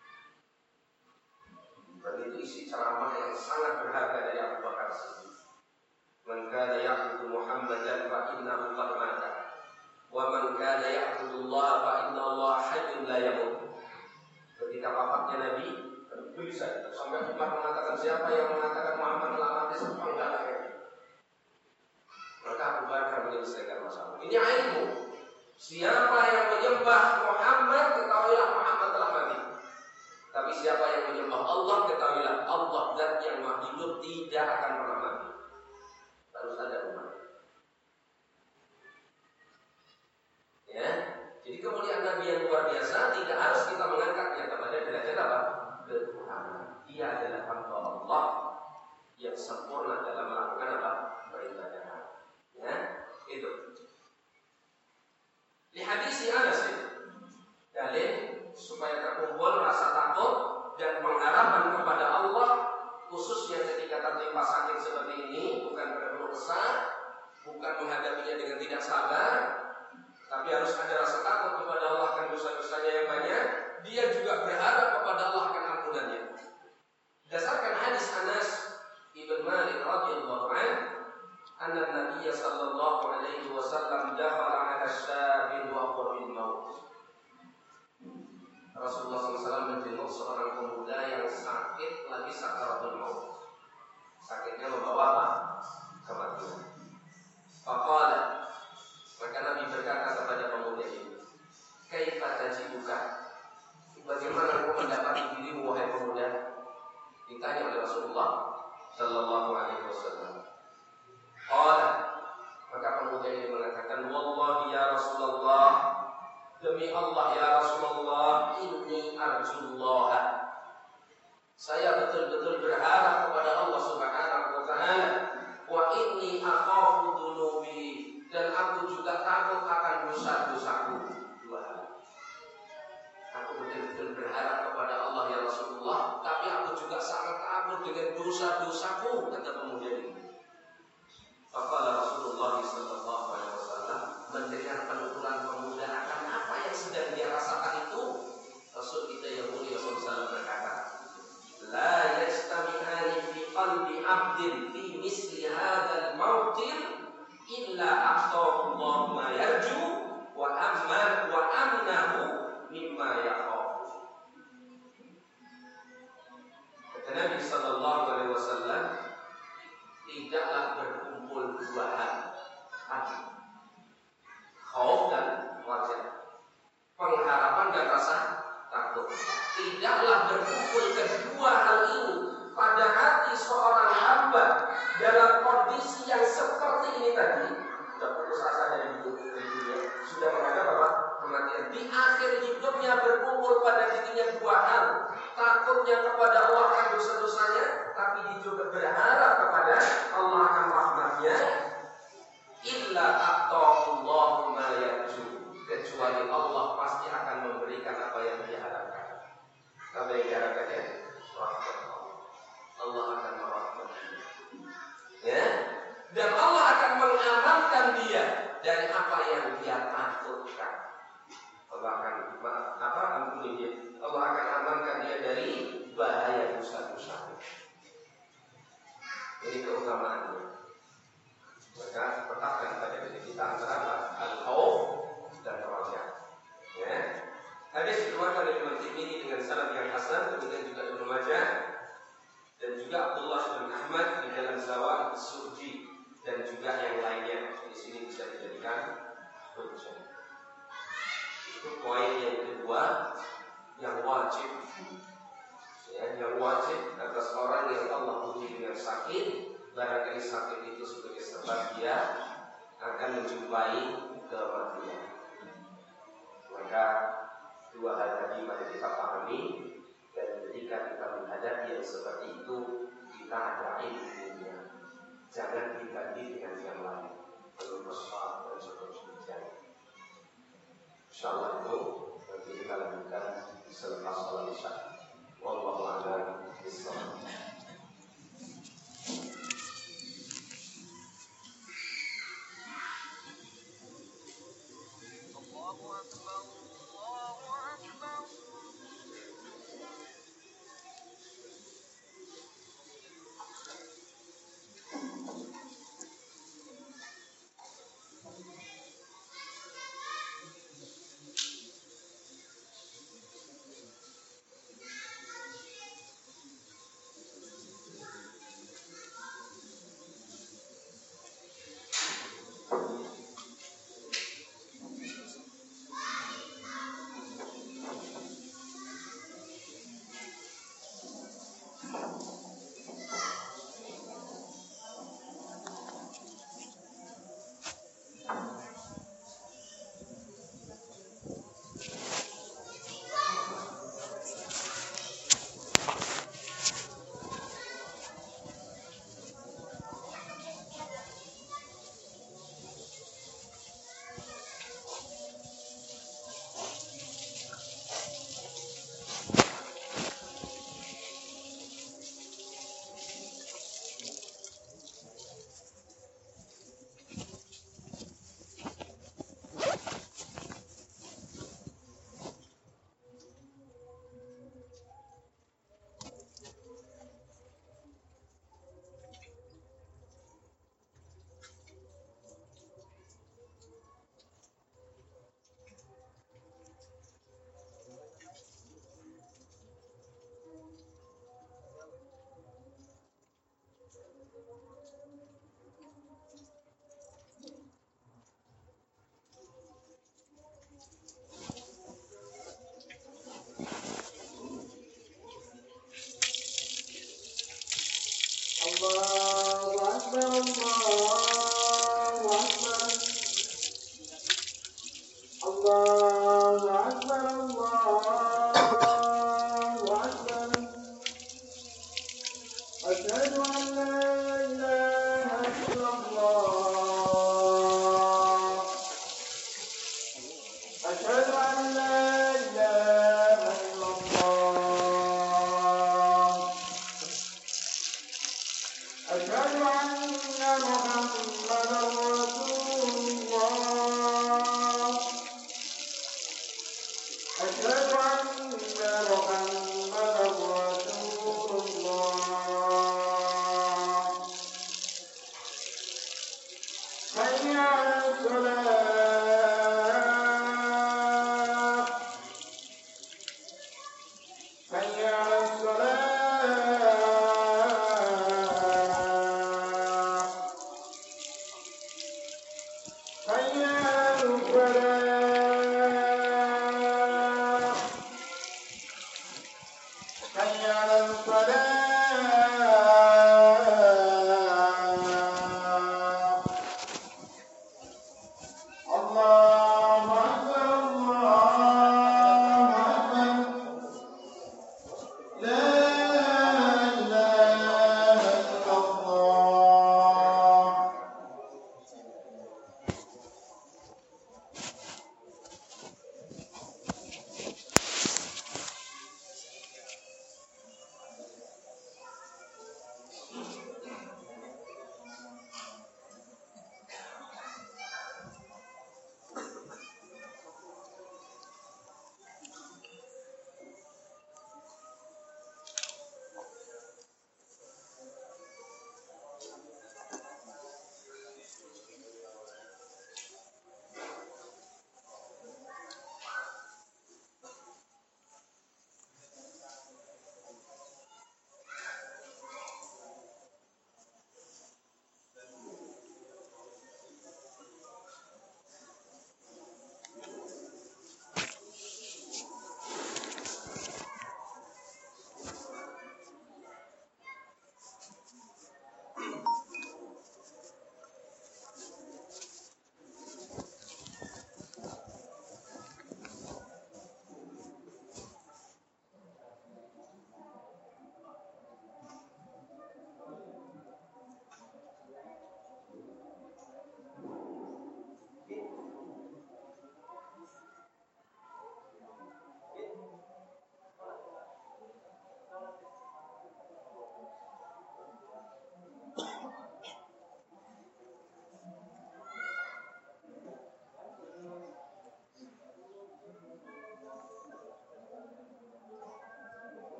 Dan itu isi ceramah yang sangat berharga dari Abu Bakar Siddiq. Man kana ya'budu Muhammadan fa innahu qad mata. Wa man kana ya'budu Allah fa inna Allah hayyun la yamut. Ketika wafatnya Nabi, bisa sampai Umar mengatakan, siapa yang mengatakan Muhammad telah mati sepenggal lagi. Maka Abu Bakar menyelesaikan masalah. Ini ilmu. Siapa yang menyembah Muhammad, ketahuilah Muhammad telah mati. Tapi siapa yang menyembah Allah, ketahuilah Allah zat yang maha hidup tidak akan pernah mati. Harus ada umat. Ya, jadi kemuliaan Nabi yang luar biasa tidak harus kita mengangkatnya kepada derajat apa? Ketuhanan. Dia adalah hamba Allah yang sempurna dalam melakukan apa? Peribadahan. Ya, itu. Di hadis Anas dalil supaya terkumpul rasa takut dan pengharapan kepada Allah, khususnya ketika tertimpa sakit seperti ini, bukan berkeluh kesah, bukan menghadapinya dengan tidak sabar, tapi harus ada rasa takut kepada Allah akan dosa-dosanya yang banyak. Dia juga berharap kepada Allah akan ampunannya. Berdasarkan hadis Anas ibn Malik radhiyallahu anhu, anna Nabi sallallahu alaihi wasallam dakhala 'ala syabin wa huwa bil maut. Rasulullah SAW menjenguk seorang pemuda yang sakit lagi sakaratul maut. Sakitnya membawa apa? Kematian. Faqala, maka Nabi berkata kepada pemuda ini, kaifa tajibuka? Bagaimana engkau mendapati dirimu wahai pemuda? Ditanya oleh Rasulullah sallallahu alaihi wasallam. Qala, maka pemuda ini mengatakan, wallahi ya Rasulullah, demi Allah ya Rasulullah, inni arjullah. Saya betul-betul berharap kepada Allah Subhanahu wa taala. Wa inni akhafu dhunubi, dan aku juga takut akan dosa-dosaku. Dua hal. Aku betul-betul berharap kepada Allah ya Rasulullah, tapi aku juga sangat takut dengan dosa-dosaku, kata pemuda ini. Faqala Rasulullah sallallahu alaihi wasallam, mendengar penuturan pemuda akan apa yang sedang dia rasakan itu, Rasul kita yang mulia SAW berkata, la yajtami'ani fi qalbi 'abdin fi misli hadzal mautin illa a'tahu Allah ma yarju wa amnahu mimma yakhaf. Kata Nabi sallallahu alaihi wasallam, tidaklah berkumpul dua hal, khauf dan wajah, pengharapan dan rasa takut. Tidaklah berkumpul kedua hal ini pada hati seorang hamba dalam kondisi yang seperti ini tadi. Sudah putus asa dari dunia, sudah menghadap apa? Kematian. Di akhir hidupnya berkumpul pada dirinya dua hal, takutnya kepada Allah akan dosa-dosanya, tapi dia juga berharap kepada Allah akan rahmatnya. Illa a'tahullahu ma yarju, kecuali Allah pasti akan memberikan apa yang dia harapkan. Apa yang diharapkan ya? Rahmat Allah. Allah akan merahmati. Ya? Dan Allah akan mengamankan dia dari apa yang dia takutkan. Allah akan ampuni dia. Allah akan amankan dia dari bahaya dosa-dosa. Ini keutamaannya. Maka tetapkan pada diri kita antara al-khauf dan raja. Ya. Hadis diriwayatkan oleh Imam Tirmidzi dengan sanad yang hasan, kemudian juga Ibnu Majah dan juga Abdullah bin Ahmad di dalam Zawaid as-Surji dan juga yang lainnya. Di sini bisa dijadikan hujjah. Itu poin yang kedua, yang wajib. Ya, yang wajib atas orang yang Allah uji dengan sakit, barangkali sakit itu sebagai sebab dia akan menjumpai kematian. Maka dua hal tadi mari kita pahami, dan ketika kita menghadapi yang seperti itu, kita ada ilmunya. jangan diganti dengan yang lain, belum bersoal dan seterusnya. Insyaallah itu nanti kita lanjutkan selepas sholat isya. Wallahu a'lam bishawab.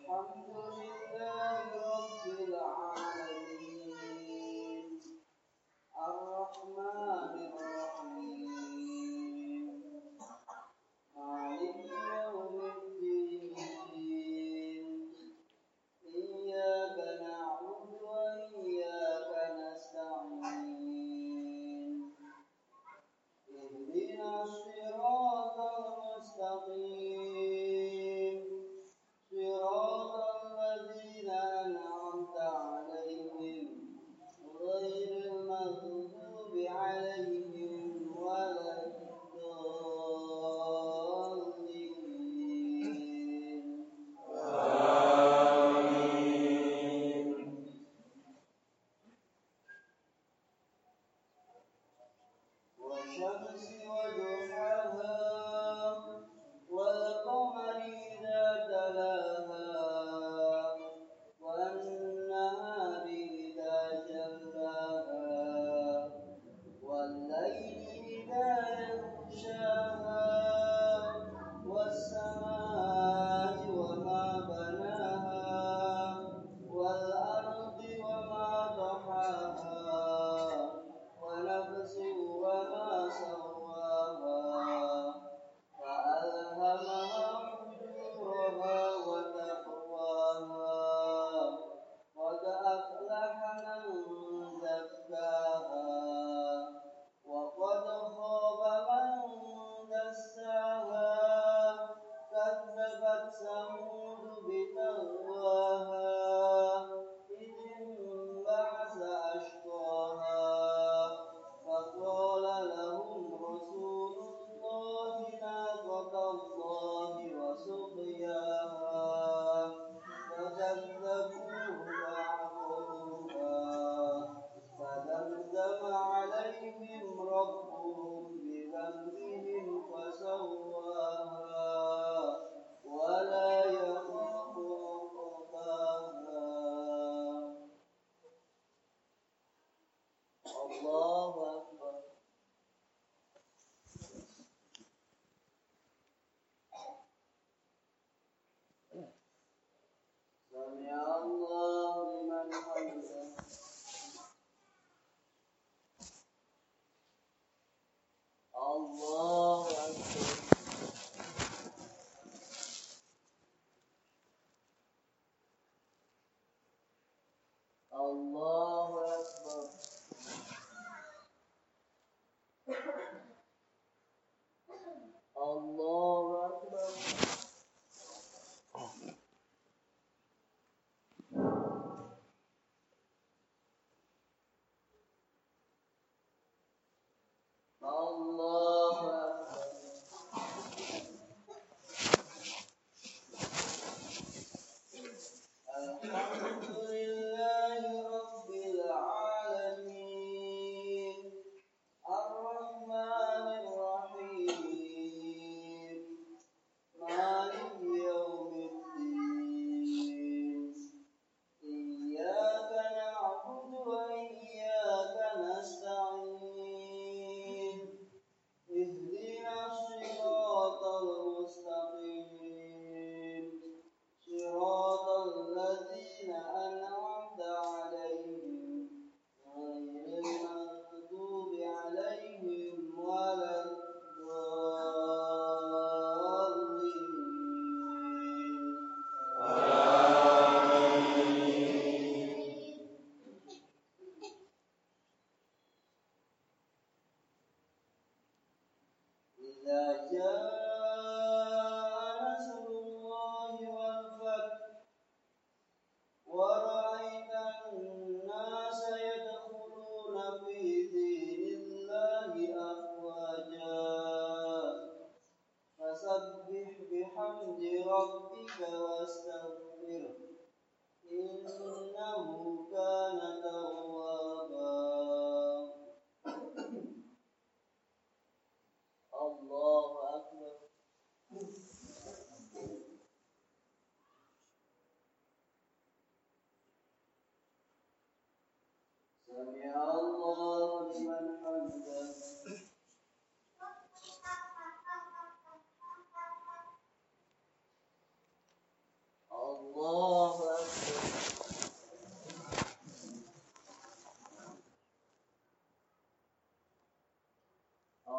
الله أكبر.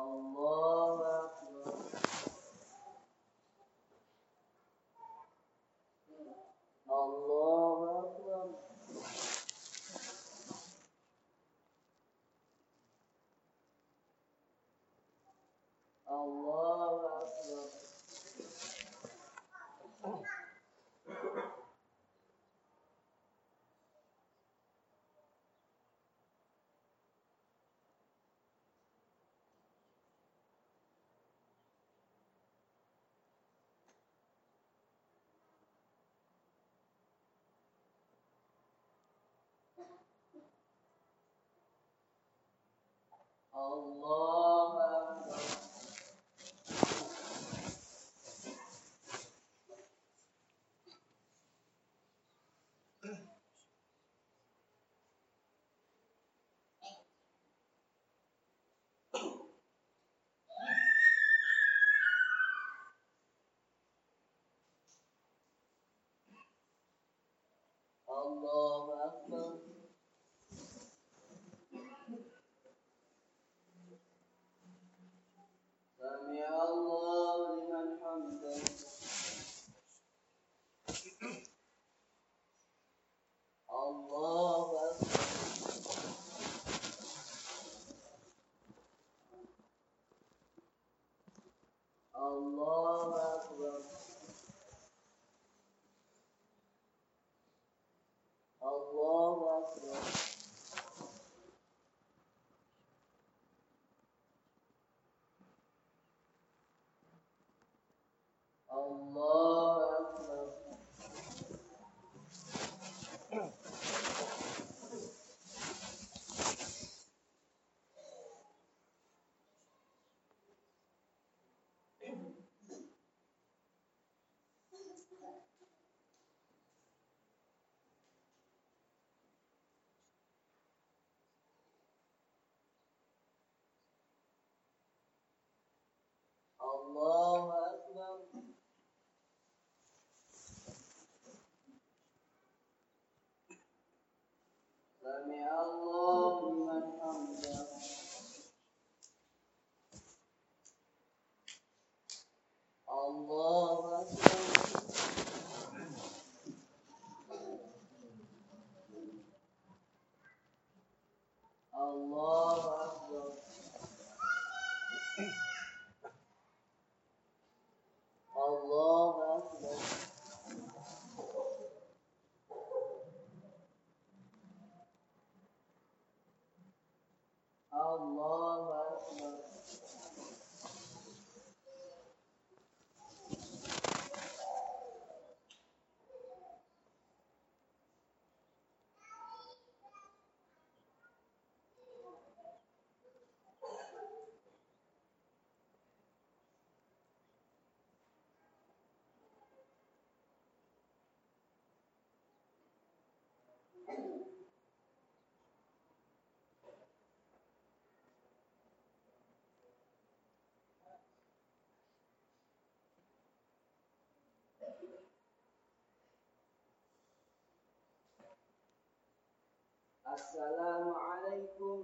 Assalamualaikum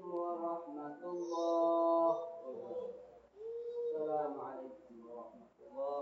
warahmatullah. Assalamualaikum warahmatullah.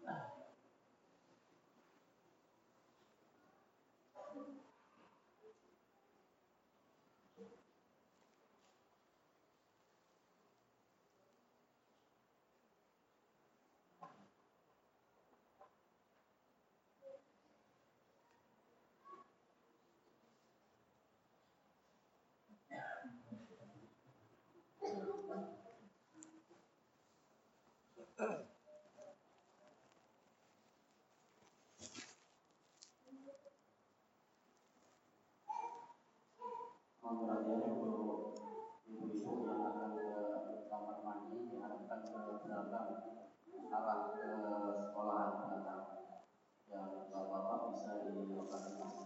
Berarti untuk ibu-ibu yang akan ke kamar mandi diharapkan ke belakang arah ke sekolahan belakang, yang bapak-bapak bisa di lokasi masing.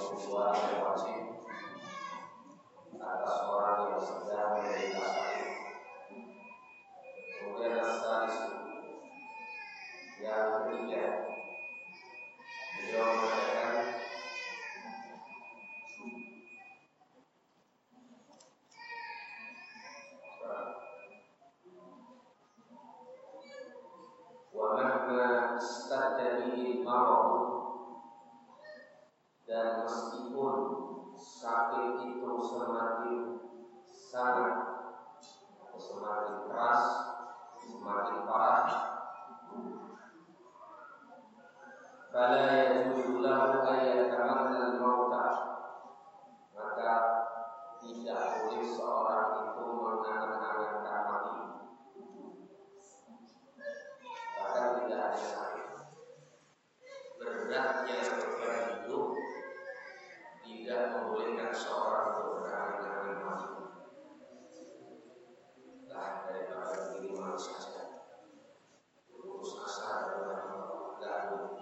suatu dua yang wajib atas orang yang sedang menderita sakit. Kemudian asalis yang ketiga, beliau mengatakan wa mahma istadani marad, dan meskipun sakit itu semakin sangat atau semakin keras, semakin parah, fala yajuzu lahu an yatamanna al-mauta, maka tidak boleh seorang itu mengangan-angankan mati. Bahkan tidak ada sakit, beratnya beban hidup tidak membolehkan seorang untuk berangan-angan mati. Lah daripada diri manusia saja, putus asa dan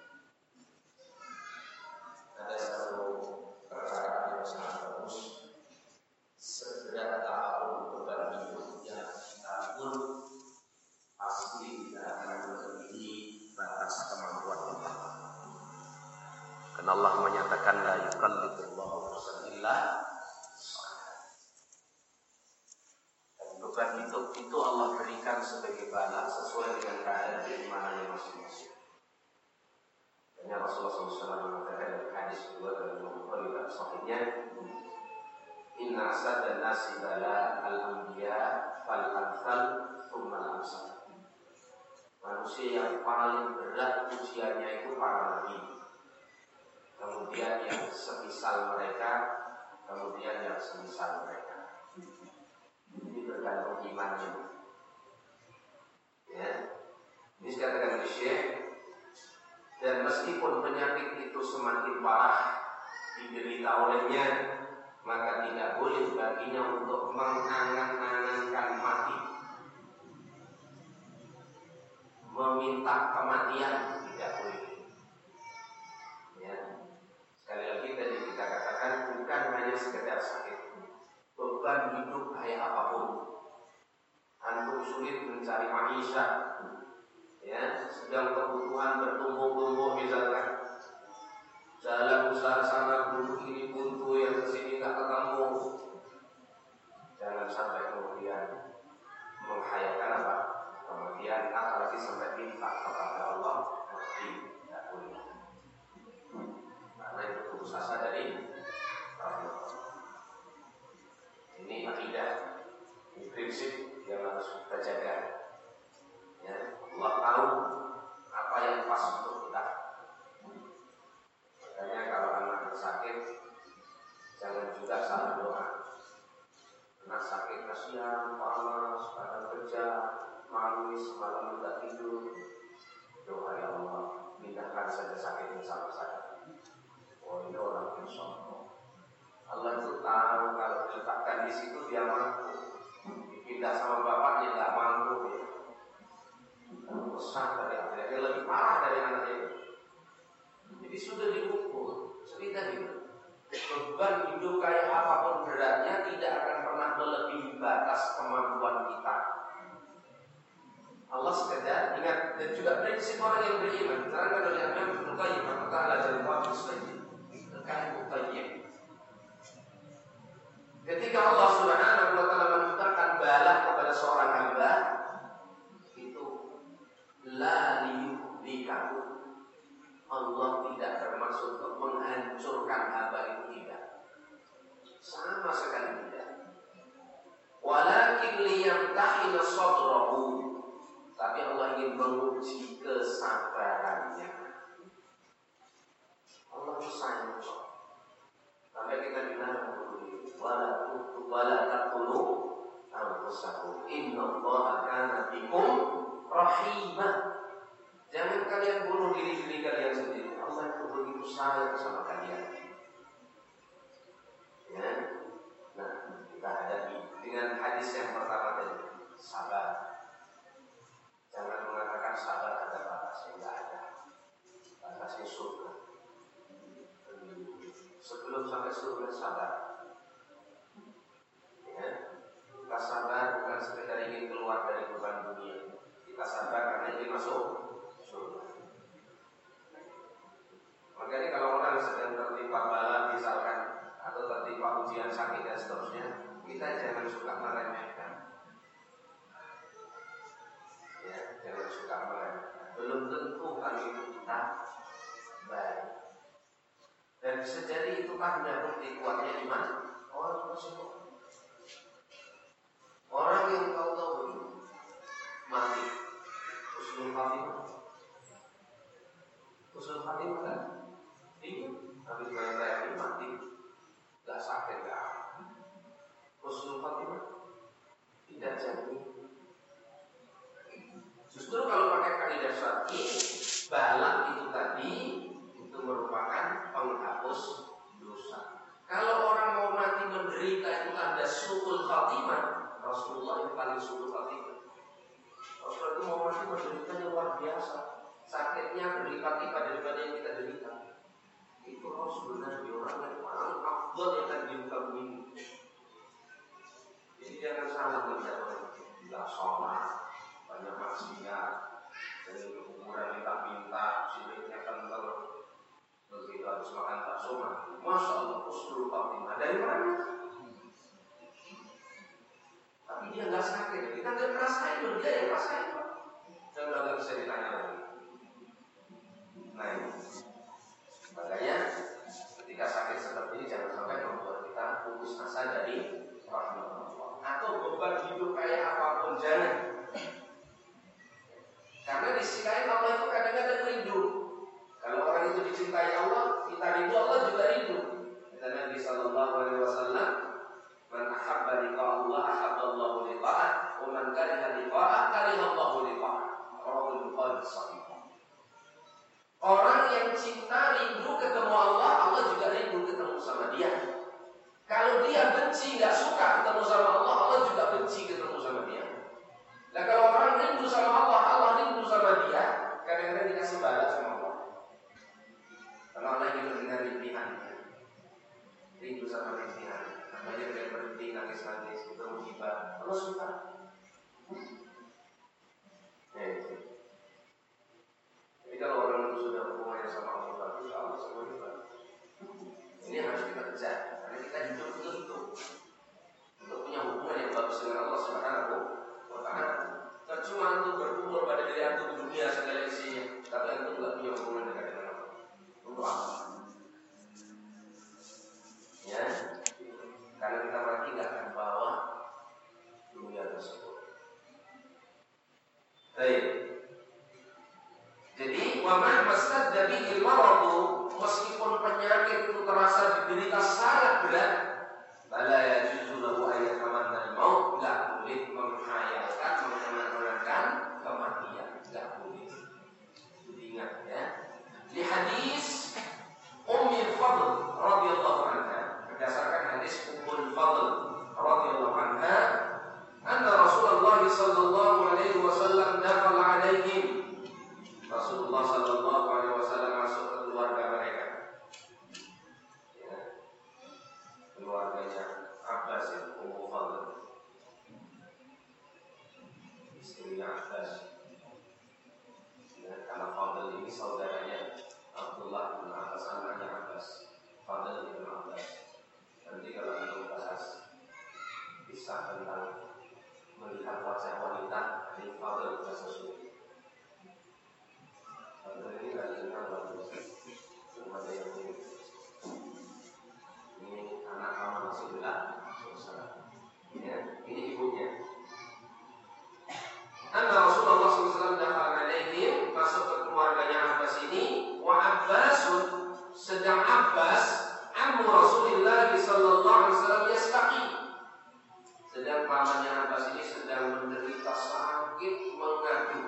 ada satu perkataan yang sangat bagus. Seberat apapun beban hidup yang kita pun pasti tidak akan melebihi batas kemampuan kita. Karena Allah menyatakan la yukallifullahu nafsan illa wus'aha. Dan beban hidup itu Allah berikan sebagai bala sesuai dengan keadaan keimanannya masing-masing. Dan Rasulullah SAW mengatakan dalam hadis kedua dalam Bukhari dan Sahihnya, inna asad dan nasi bala al-anbiya fal-amthal thumma al-amsal. Manusia yang paling berat ujiannya itu para nabi, kemudian yang semisal mereka, kemudian yang semisal mereka. Ini bergantung imannya. Ya, ini dikatakan oleh Syekh. Dan meskipun penyakit itu semakin parah diderita olehnya, maka tidak boleh baginya untuk mengangan-angankan mati, meminta kematian, tidak boleh. Ya. Sekali lagi tadi kita katakan bukan hanya sekedar sakit, beban hidup kayak apapun. Antum sulit mencari maisha, ya, sedang kebutuhan bertumpuk-tumpuk misalkan, jalan besar sana buntu ini buntu yang kesini tak ketemu, jangan sampai kemudian menghayalkan apa kematian, apalagi sampai minta kepada Allah mati, tidak boleh. Karena itu putus asa dari Allah. Ini akidah, ini prinsip yang harus kita jaga. Ya, Allah tahu apa yang pas untuk kita. Makanya kalau anak sakit, jangan juga salah doa. Anak sakit kasihan, panas, badan kerja, malu, semalam tidak tidur. Doa ya Allah, pindahkan saja sakitnya sama saya. Oh, ini orang yang sombong. Allah itu tahu kalau diletakkan di situ dia mampu. Dipindah sama bapaknya nggak mampu ya. Besar dari anaknya, lebih parah dari anaknya itu. Jadi sudah diukur, cerita gitu. Beban hidup kayak apapun beratnya tidak akan pernah melebihi batas kemampuan kita. Allah sekedar ingat, dan juga prinsip orang yang beriman diterangkan oleh Imam Ibnu Qayyim rahimahullah dalam Wabil Sayyid terkait Qayyim. Ketika Allah Subhanahu wa taala menetapkan bala kepada seorang hamba, itu la liyuhdikahu, Allah tidak bermaksud untuk menghancurkan hamba itu, tidak, sama sekali tidak. Walakin liyamtahina sadrahu, tapi Allah ingin menguji kesabarannya. Allah itu sayang kok. Sampai kita bilang wala taqtulu anfusakum innallaha kana bikum rahimah. Jangan kalian bunuh diri kalian sendiri. Allah itu begitu sayang sama kalian. Ya. Nah, kita hadapi dengan hadis yang pertama tadi, sabar. Jangan mengatakan sabar ada batasnya, tidak ada. Batasnya surga. Sebelum sampai surga sabar. Ya. Kita sabar bukan sekedar ingin keluar dari beban dunia. Kita sabar karena ingin masuk surga. Makanya kalau orang sedang tertimpa bala misalkan atau tertimpa ujian sakit dan seterusnya, kita jangan suka meremehkan. Ya, jangan suka meremehkan. Belum tentu hal itu kita baik. Dan bisa jadi itu tanda bukti kuatnya iman orang tersebut. Orang yang tahu begini mati husnul khatimah. Husnul khatimah kan? Iya, habis main remi mati, gak sakit gak apa. Husnul khatimah tidak jadi. Justru kalau pakai kaidah syar'i, balak itu tadi itu merupakan penghapus dosa. Kalau orang mau mati menderita itu tanda su'ul khatimah. Rasulullah yang paling su'ul khatimah. Rasulullah itu mau mati menderitanya luar biasa. Sakitnya berlipat-lipat daripada yang kita derita. Itu Rasulullah di orang yang paling afdal yang akan di muka bumi. Jadi jangan salah melihat orang tidak sholat, banyak maksiat, dari kuburan minta-minta, siriknya kental, begitu harus makan bakso mati. Masya Allah, husnul khatimah dari mana? Tapi dia nggak sakit, kita nggak ngerasain loh, dia yang ngerasain kok. Dan nggak bisa ditanya lagi. Nah ini, makanya ketika sakit seperti ini jangan sampai membuat kita putus asa dari rahmat Allah. Atau beban hidup kayak apapun jangan. Karena di sisi lain Allah itu kadang-kadang rindu. Kalau orang itu dicintai Allah, kita rindu, Allah juga rindu. Kata Nabi Sallallahu Alaihi Wasallam, "Man ahabba liqa Allah, ahabba Allahu liqa'ah, wa man kariha liqa'ah, kariha Allahu liqa'ah." Rawahul Bukhari Sahih. Orang yang cinta rindu ketemu Allah, Allah juga rindu ketemu sama dia. Kalau dia benci, nggak suka ketemu sama Allah, Allah juga benci ketemu sama dia. Nah kalau orang rindu sama Allah, Allah rindu sama dia, kadang-kadang dikasih balas sama Allah. Kalau Allah ingin mendengar rintihannya, rindu sama rintihan, namanya dia berhenti nangis-nangis, itu musibah, Allah suka. Jadi kalau orang itu sudah hubungannya sama Allah bagus, Allah semuanya bagus. Ini harus kita kejar, karena kita hidup untuk punya hubungan yang bagus dengan Allah Subhanahu wa Ta'ala. Tak cuma untuk berkumpul pada diri antum dunia segala isinya, tapi antum tidak punya hubungan dengan Allah. Untuk apa? Ya, karena kita mati tidak akan bawa dunia tersebut. Baik. Jadi wama masdad bihil maradu, meskipun penyakit itu terasa diderita sangat berat, bala yajuzu lahu ayatamanna al-maut, enggak boleh menghayalkan, mengenang-kenangkan kematian, enggak boleh. Ingat ya. Di hadis Ummul Fadl radhiyallahu anha, berdasarkan hadis Ummul Fadl radhiyallahu anha, anna Rasulullah sallallahu alaihi wasallam dakhala alaihim. Rasulullah sallallahu alaihi wasallam masuk ke keluarga mereka. Ya. Keluarganya Abbas ya, Ummu Fadl. Istrinya Abbas. Ya, karena Fadl ini saudaranya Abdullah bin Abbas, anaknya Abbas. Fadl bin Abbas. Nanti kalau kita bahas kisah tentang melihat wajah wanita, ini Fadl bin Abbas. Ini dari yang bagus, cuma ada yang ini anak kamu masih berat, ya, ini ibunya. Anna Rasulullah SAW dakhala alaihim, masuk ke keluarganya Abbas ini. Wa Abbasun, sedang Abbas ammu Rasulullah sallallahu alaihi wasallam yastaqi. Sedang pamannya Abbas ini sedang menderita sakit mengadu.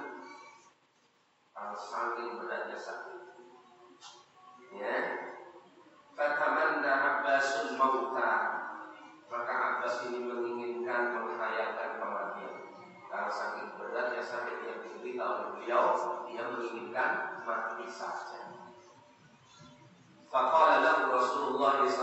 Saking beratnya sakit. Ya. Fatamanna Abbasul mauta. Maka Abbas ini menginginkan menghayalkan kematian. Karena saking beratnya sakit yang diderita oleh beliau, dia menginginkan mati saja. Faqala lahu Rasulullah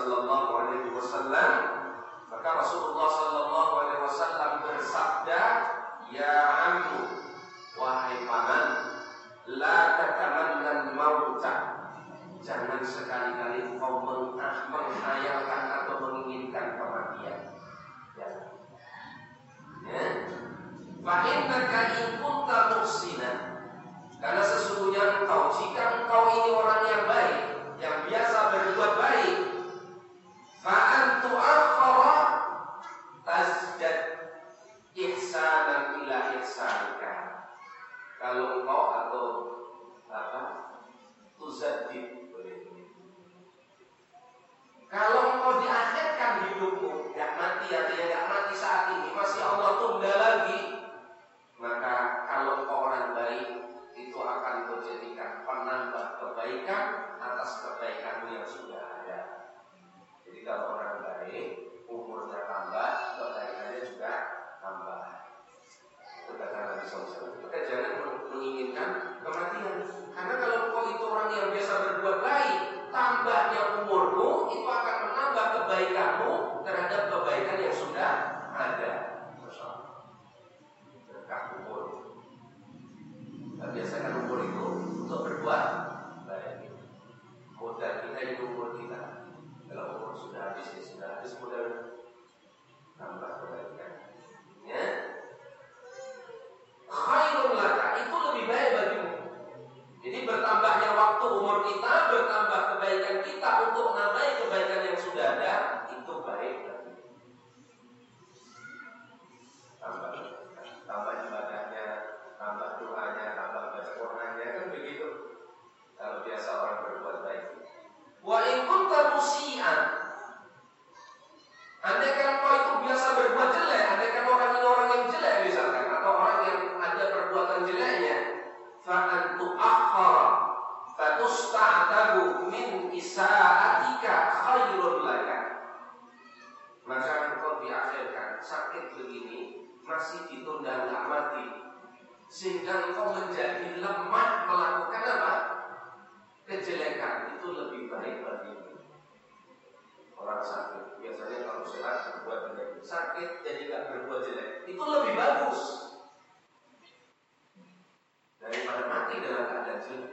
sakit begini masih ditunda nggak mati, sehingga engkau menjadi lemah melakukan apa? Kejelekan, itu lebih baik bagimu. Orang sakit biasanya kalau sehat berbuat jelek, sakit jadi nggak berbuat jelek, itu lebih bagus daripada mati dalam keadaan jelek.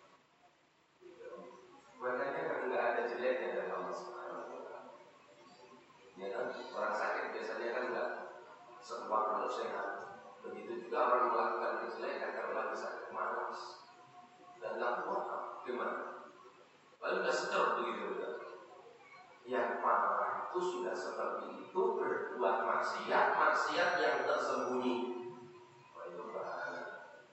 Makanya kan nggak ada jeleknya dari Allah Subhanahu wa Ta'ala. Ya kan, orang sakit biasanya kan nggak sekuat kalau sehat. Begitu juga orang melakukan kejelekan kalau lagi sakit, malas dan nggak kuat, gimana? Paling nggak sedar begitu kan? Yang parah itu sudah seperti itu berbuat maksiat yang tersembunyi. Wah, itu bahaya.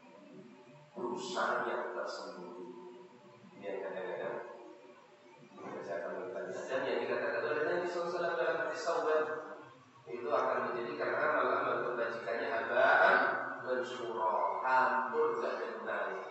Dosa yang tersembunyi. Yang kadang-kadang dan yang dikatakan oleh Nabi SAW dalam hadis Sauban, itu akan menjadikan amal-amal kebajikannya habaan mansura, hampur tidak ada gunanya.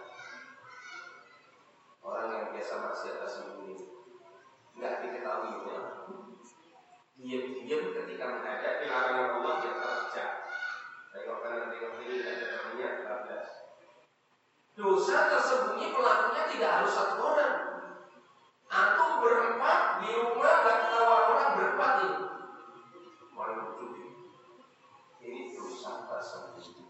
Orang yang biasa maksiat tersembunyi, nggak diketahui ya. Diam-diam ketika menghadapi larangan Allah yang terjadi. Tengok kanan tengok kiri dan namanya 14. Dosa tersembunyi pelakunya tidak harus satu orang. Antum berempat di rumah nggak ketahuan orang berempat ini. Malu juga. Ini dosa tersembunyi.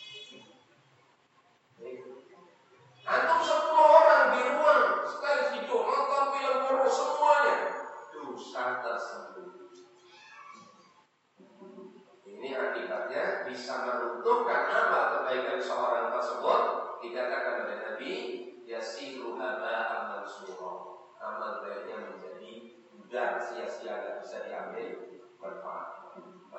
Antum 10 orang di rumah sekali video nonton film porno semuanya, dosa tersembunyi. Ini akibatnya bisa meruntuhkan amal kebaikan seorang tersebut. Dikatakan oleh Nabi, yasiru haba'an mansura. Amal baiknya menjadi pudar, sia-sia, tidak bisa diambil manfaat.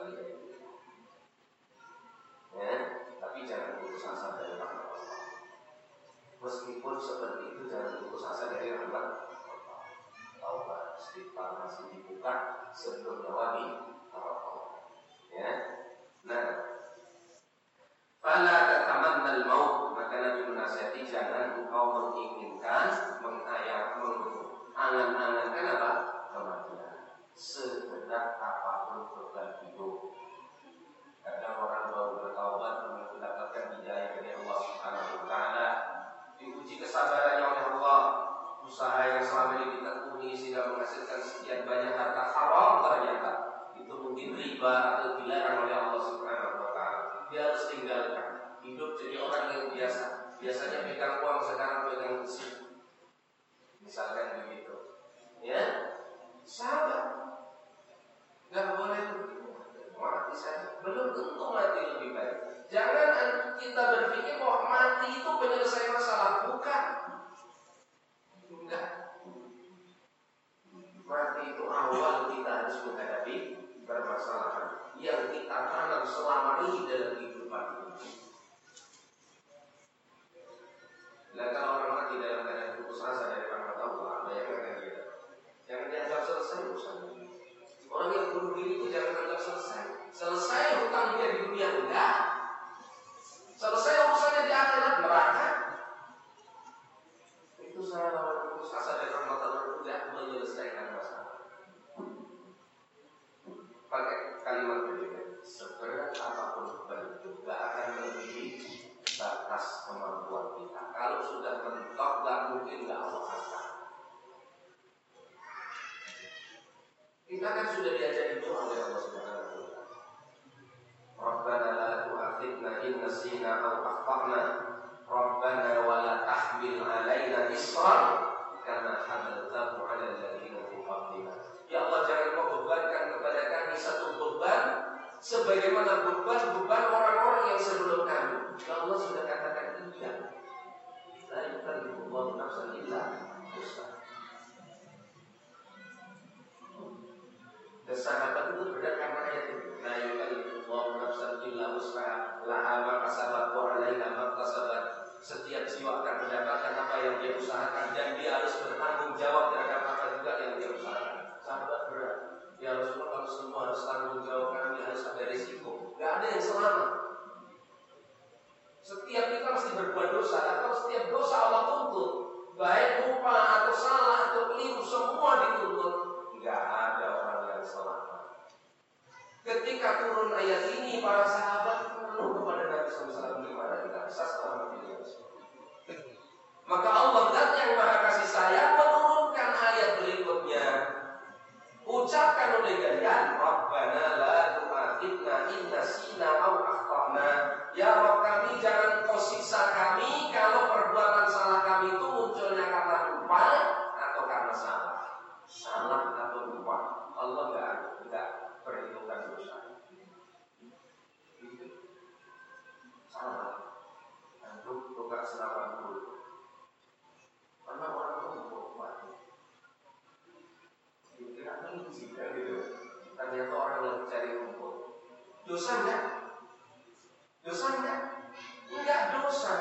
Ya, tapi jangan putus asa dari rahmat Allah. Meskipun seperti itu, jangan putus asa dari rahmat Allah. Taubat, istighfar masih dibuka sebelum nyawabi Allah. Ya, nah, fala tatamannal maut, maka Nabi menasihati jangan engkau menginginkan, angan-angankan apa? Kematian. Seberat apapun beban hidup. Kadang orang baru bertaubat mendapatkan hidayah dari Allah Subhanahu wa Ta'ala, diuji kesabarannya oleh Allah, usaha yang selama ini ditekuni sehingga menghasilkan sekian banyak harta haram ternyata itu mungkin riba atau dilarang oleh Allah Subhanahu wa Ta'ala. Dia harus tinggalkan. Hidup jadi orang yang biasa. Biasanya pegang uang, sekarang pegang besi. Misalkan begitu, ya, sabar, nggak boleh begitu, mati saja. Belum tentu mati lebih baik. Jangan kita berpikir bahwa mati itu penyelesaian masalah, bukan. Enggak. Mati itu awal kita harus menghadapi permasalahan yang kita tanam selama ini dalam kehidupan ini. Nah, kalau orang mati dalam keadaan putus asa dari rahmat Allah, bayangkan dia. Jangan dianggap selesai urusannya. Orang yang bunuh diri itu jangan dianggap selesai. Selesai hutang dia di dunia, enggak. Selesai urusannya di akhirat, neraka. Itu salah orang putus asa dari rahmat Allah, tidak menyelesaikan masalah. Pakai kalimat berbeda. Seberat apapun beban itu, enggak akan melebihi batas kemampuan kita. Kalau sudah mentok, nggak mungkin nggak Allah angkat. Kita kan sudah diajari doa oleh Allah Subhanahu wa Ta'ala. Rabbana la tu'akhidna in nasina aw akhtana. Rabbana wa la tahmil 'alaina isran kama hamaltahu 'ala alladziina min qablina. Ya Allah, jangan kau bebankan kepada kami satu beban sebagaimana beban orang-orang yang sebelum kami. Ya Allah sudah katakan iya. La yukallifu nafsan illa wus'aha. Dan sahabat itu benar karena ayat itu. La yukallifu nafsan illa wus'aha. Laha ma kasabat wa 'alaiha ma kasabat. Setiap jiwa akan mendapatkan apa yang dia usahakan dan dia harus bertanggung jawab terhadap apa juga yang dia usahakan. Sahabat berat. Ya Rasulullah, kalau semua harus tanggung jawab, kami harus ada risiko. Gak ada yang selamat. Setiap kita mesti berbuat dosa, atau setiap dosa Allah tuntut. Baik lupa atau salah atau keliru, semua dituntut. Gak ada orang yang selamat. Ketika turun ayat ini, para sahabat mengeluh kepada Nabi SAW, gimana kita bisa selamat ini? Maka Allah Zat yang Maha Kasih Sayang menurunkan ayat berikutnya. Ucapkan oleh kalian, Rabbana la tu'akhidna in nasina aw akhtana. Ya Rabb kami, jangan kau siksa kami kalau perbuatan salah kami itu munculnya karena lupa atau karena salah. Salah atau lupa, Allah enggak perhitungkan dosa. Salah. Untuk tukar senapan dulu. Karena orang itu mati. Kira-kira jika gitu, ternyata orang lagi cari rumput. Dosa enggak? Dosa enggak? Enggak dosa.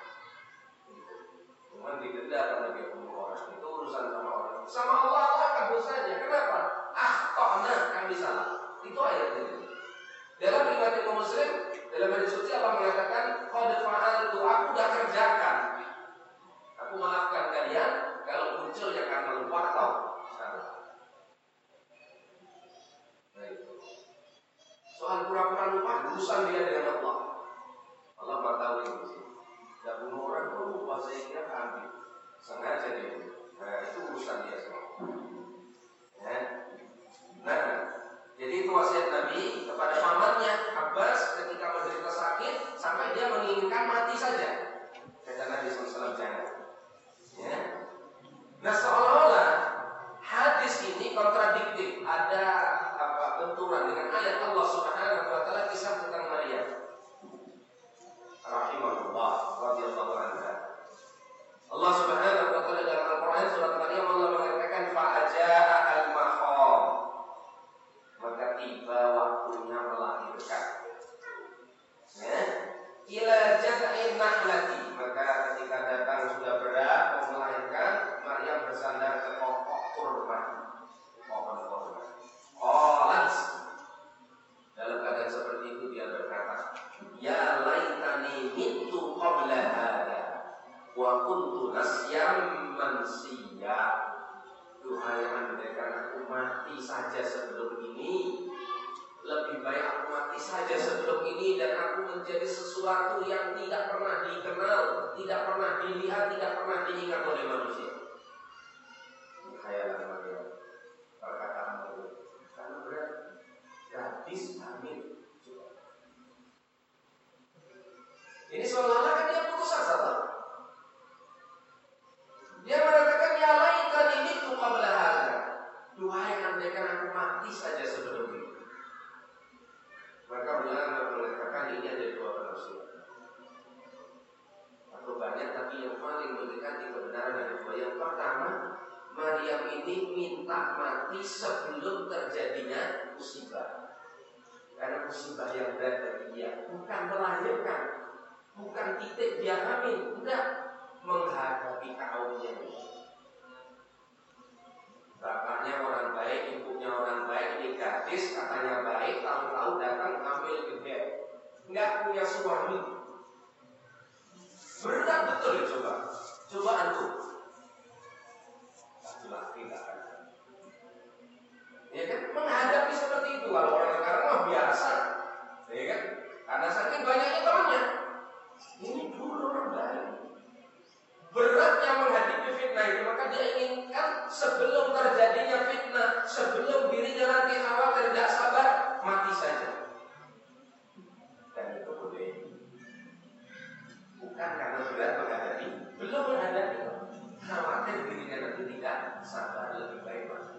Cuma didenda karena dia bunuh orang. Itu urusan sama orang. Sama Allah kan dosanya. Kenapa? Kami salah. Itu ayat ini. Dalam riwayat Imam Muslim, dalam hadis suci Allah mengatakan, qad fa'altu, aku sudah kerjakan. Aku maafkan kalian kalau muncul yang karena lupa atau salah. Nah itu. Soal pura-pura lupa, urusan dia dengan Allah. Allah tak tahu ini sih. Tidak bunuh orang, kok lupa, saya kira ambil. Sengaja dia. Nah itu urusan dia semua. Ya. Nah, jadi itu wasiat Nabi kepada pamannya Abbas ketika menderita sakit sampai dia menginginkan mati saja. Kata Nabi SAW jangan. Ya. Nah seolah-olah hadis ini kontradiktif, ada benturan dengan ayat Allah Subhanahu wa taala kisah tentang Maryam rahimahullah radhiyallahu anha. Allah Subhanahu wa taala dalam Al-Qur'an surat Maryam Allah mengatakan fa'ajaa al-maqam, maka tiba waktunya melahirkan. Ya. Ila jaz'in nahlati, maka ketika datang sudah berat mau melahirkan, Maryam bersandar ke pokok kurma, pohon kurma. Qalat, dalam keadaan seperti itu dia berkata, ya laitani mittu qabla hada wa kuntu nasyan mansiya. Duhai andaikan aku mati saja sebelum ini, lebih baik aku mati saja sebelum ini dan aku menjadi sesuatu yang tidak pernah dikenal, tidak pernah dilihat, tidak pernah diingat oleh manusia. Khayalan Maryam, perkataan Maryam, karena berat, gadis hamil. Ini seolah-olah kan dia putus asa, tak? Dia mengatakan ya laitani mittu qabla hadza. Duhai andaikan aku mati saja sebelum ini. Maka ulama mengatakan ini ada dua penafsiran. Atau banyak, tapi yang paling mendekati kebenaran ada dua. Yang pertama, Maryam ini minta mati sebelum terjadinya musibah. Karena musibah yang berat bagi dia bukan melahirkan, bukan titik dia hamil, enggak, menghadapi kaumnya. Bapaknya orang baik, ibunya orang baik, ini gadis katanya baik, tahu-tahu datang ambil gede, enggak punya suami. Berat betul ya, coba antum. Laki-laki enggak ada. Ya kan, menghadapi seperti itu. Kalau orang sekarang mah biasa, ya kan? Karena saking banyaknya temannya. Ini dulu orang baik. Beratnya menghadapi fitnah itu, maka dia inginkan sebelum terjadinya fitnah, sebelum dirinya nanti khawatir tidak sabar, mati saja. Dan itu boleh. Bukan karena berat menghadapi, belum menghadapi, khawatir dirinya nanti tidak sabar, lebih baik mati.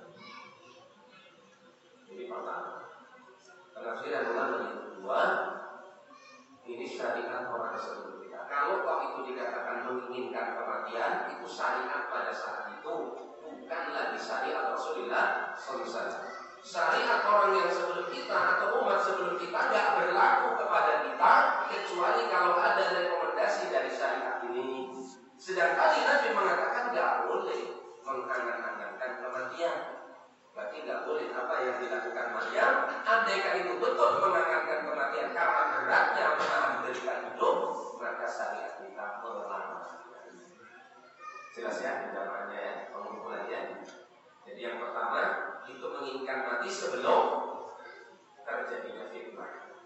Ini pertama. Penafsiran ulama yang kedua, ini syariat orang sebelum kita. Kalau kok itu dikatakan menginginkan kematian, itu syariat pada saat itu, bukan lagi syariat Rasulullah SAW. Syariat orang yang sebelum kita atau umat sebelum kita tidak berlaku kepada kita kecuali kalau ada rekomendasi dari syariat ini. Sedangkan Nabi mengatakan tidak boleh mengangan-angankan kematian. Berarti tidak boleh apa yang dilakukan Maryam. Andaikan itu betul mengangankan kematian karena beratnya menahan dirikan hidup, maka syariat kita melarang. Jelas ya jawabannya ya, pengumpulannya. Jadi yang pertama itu menginginkan mati sebelum terjadinya fitnah.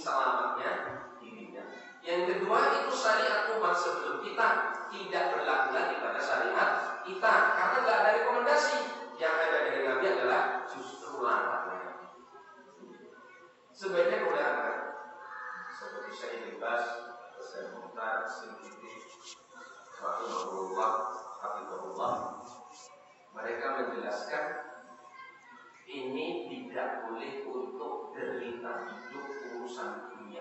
selamatnya dirinya. Yang kedua itu syariat umat sebelum kita tidak berlaku lagi pada syariat kita, karena nggak ada rekomendasi. Yang ada dari Nabi adalah justru larangan. Sebagian ulama seperti Syekh Ibn Baz, Syekh Muhtar, Syekh Hafizahullah, mereka menjelaskan ini tidak boleh untuk derita hidup urusan dunia.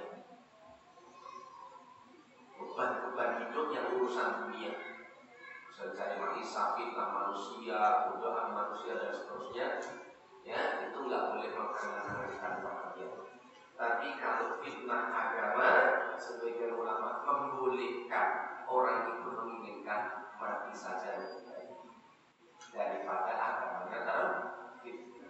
Beban-beban hidup yang urusan dunia, mencari maisha, fitnah manusia, godaan manusia dan seterusnya, ya itu nggak boleh menghalangan perhatian. Tapi kalau fitnah agama, sebagian ulama membolehkan orang itu menginginkan mati saja lebih baik daripada agamanya dalam fitnah.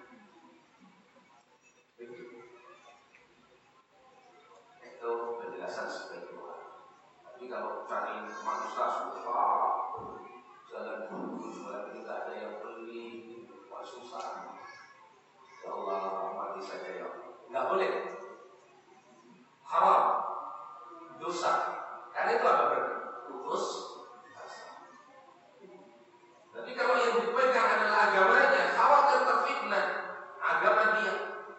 Itu penjelasan sebagian ulama. Tapi kalau cari manusia susah, jalan dulu, jualan tidak ada yang beli, susah. Ya Allah, mati saja ya. Nggak boleh. Haram, dosa. Karena itu apa berarti? Putus asa. Tapi kalau yang dipegang adalah agamanya, khawatir terfitnah agama dia.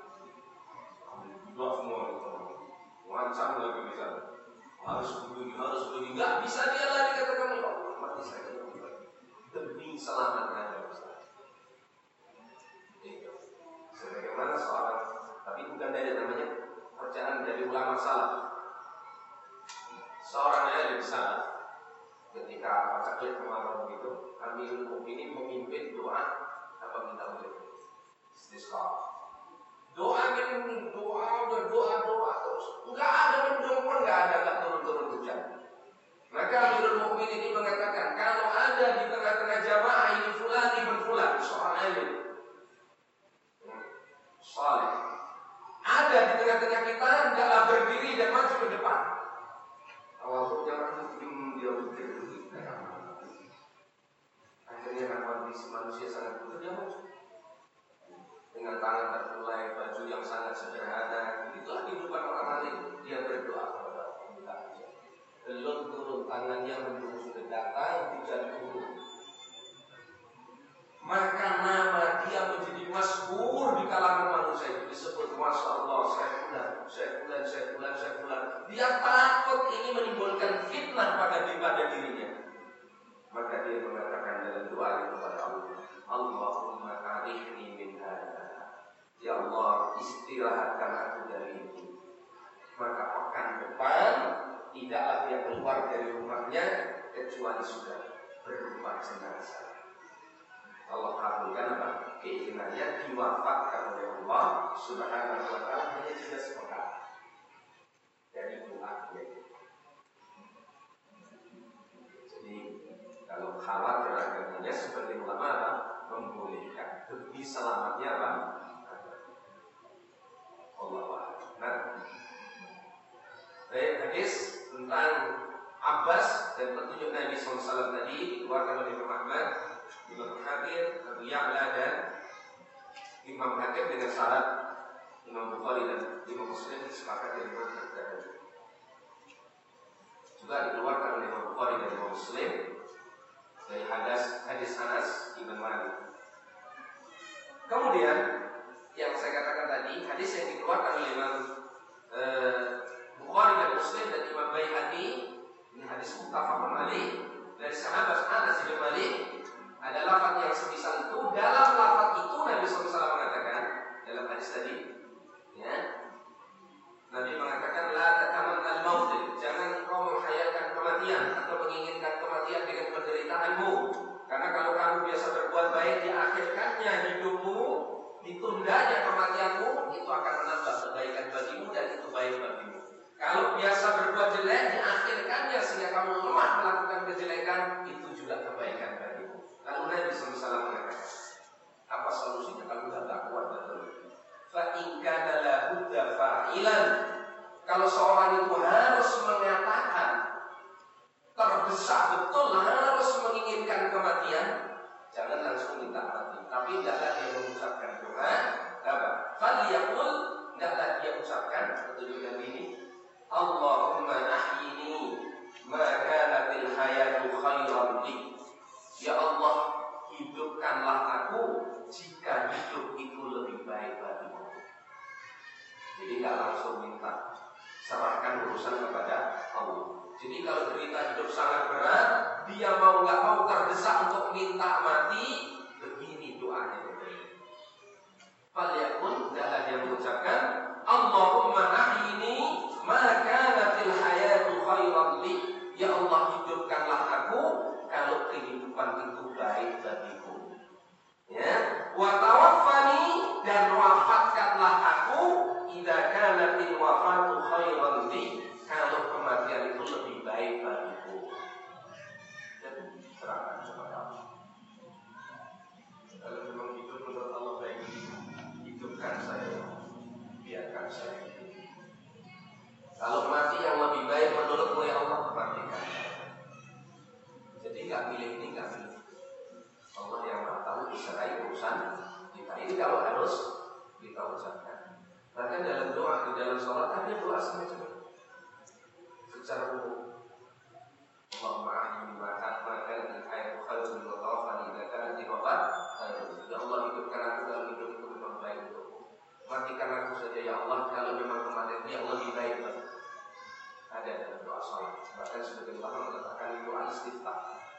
Dua semua itu, wancam lagi misalnya. Harus begini, nggak bisa dia lagi katakan ya Allah, mati saja demi selamatnya dosa. Sebagaimana seorang, tapi bukan dari namanya percayaan dari ulama salaf. Seorang alim salaf ketika baca ayat kemarin itu, Amirul Mukminin memimpin doa apa minta boleh istisqa. Doa terus, enggak ada mendung pun enggak turun hujan. Maka Amirul Mukminin ini mengatakan, kalau ada di tengah-tengah jamaah ini fulan ibn fulan, seorang alim saleh, ada di tengah-tengah kita, hendaklah berdiri dan maju ke depan. Awalnya orang dia berdiri. Akhirnya kondisi manusia sangat berjauh dengan tangan terkulai, baju yang sangat sederhana. Itulah kehidupan orang alim. Dia berdoa kepada Allah. Belum turun tangannya, belum sudah datang hujan turun. Maka nama dia menjadi masyhur di kalangan manusia, itu disebut Masya Allah, Syekh Fulan. Dia takut ini menimbulkan fitnah pada dirinya. Maka dia mengatakan dalam doa kepada Allah, Allahumma arifni min hadza. Ya Allah, istirahatkan aku dari itu. Maka pekan depan tidaklah dia keluar dari rumahnya kecuali sudah berupa jenazah. Allah kabulkan apa? Keinginannya diwafatkan oleh Allah Subhanahu wa ta'ala hanya juga sepekan dari doanya. Jadi kalau khawatir agamanya seperti ulama apa? Membolehkan demi selamatnya apa? Allah. Nah, hadis tentang Abbas dan petunjuk Nabi SAW tadi dikeluarkan oleh Imam Ahmad, Imam Hakim, Abu Ya'la dan Imam Hakim dengan syarat Imam Bukhari dan Imam Muslim sepakat yang berbeda. Juga dikeluarkan oleh Imam Bukhari dan Imam Muslim dari hadis Anas Ibn Malik. Kemudian yang saya katakan tadi, hadis yang dikeluarkan oleh Imam Bukhari dan Muslim dan Imam Baihaqi, ini hadis muttafaqun alaih dari sahabat Anas bin Malik. Ada lafaz yang semisal itu. Dalam lafaz itu Nabi SAW mengatakan dalam hadis tadi, ya, Nabi mengatakan la tatamannal maut, jangan kau menghayalkan kematian atau menginginkan kematian dengan penderitaanmu. Karena kalau kamu biasa berbuat baik, diakhirkannya hidupmu, ditundanya kematianmu, itu akan menambah kebaikan bagimu dan itu baik bagimu. Kalau biasa berbuat jelek, diakhirkannya sehingga kamu lemah melakukan kejelekan, itu juga kebaikan bagimu. Lalu Nabi SAW mengatakan, apa solusinya kalau sudah tak kuat betul? Fa in kana la budda fa'ilan. Kalau seorang itu harus mengatakan, terdesak betul harus menginginkan kematian, jangan langsung minta mati. Tapi tidaklah dia mengucapkan doa, apa? Faliyaqul, tidaklah dia ucapkan petunjuk Nabi ini, urusan kepada Allah. Jadi kalau derita hidup sangat berat, dia mau nggak mau terdesak untuk minta mati, begini doanya. Falyakun, adalah dia mengucapkan, Allahumma ahyini ma kanatil hayatu khairan li. Ya Allah, hidupkanlah aku kalau kehidupan itu baik bagiku. Ya, wa tawaffani, dan wafatkanlah aku idza kanatil wafatu khairan li, kalau kematian itu lebih baik bagiku. Dan serahkan kepada Allah. Kalau memang hidup menurut Allah baik, hidupkan saya, biarkan saya hidup. Kalau mati yang lebih baik menurutmu ya Allah, matikan saya. Jadi nggak pilih ini, nggak pilih. Allah yang Maha Tahu disertai urusan kita. Ini kalau harus kita ucapkan. Bahkan dalam doa, di dalam sholat ada doa semacam itu. Secara umum, Allahumma ahyini ma kanat al-hayatu khairun wa tawaffani idza kanat al-wafat khairun. Ya Allah, hidupkan aku kalau hidup itu memang baik untukku. Matikan aku saja ya Allah kalau memang kematian yang lebih baik. Ada dalam doa sholat. Bahkan sebagian ulama mengatakan itu al-istiftah.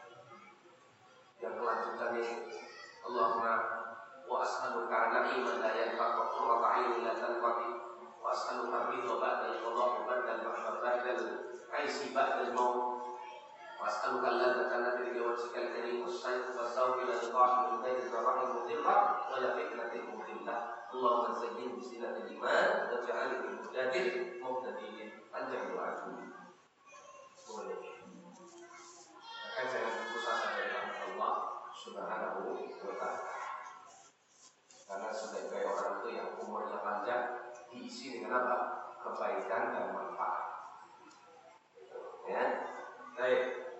Yang kelanjutannya, Allahumma wa as'aluka na'iman la yanfa'u wa qurrata 'ainin la tanqati wa as'aluka ridha ba'da al-qada' wa ba'da al-mahshar ba'da al-'aisi ba'da al-maut wa as'aluka alladzata nadri wa wajhikal karim was-sayf was-sawfi la yudha'u min khairin zarrahin mudhillah wa la fitnatin mudhillah. Allahumma zayyinni bi zinatil iman wa ja'alni min muhtadin muhtadin. Panjang doa itu. Boleh. Maka jangan putus asa dari Allah Subhanahu wa ta'ala. Karena sebagai orang itu yang umurnya panjang diisi dengan apa? Kebaikan dan manfaat. Ya, baik.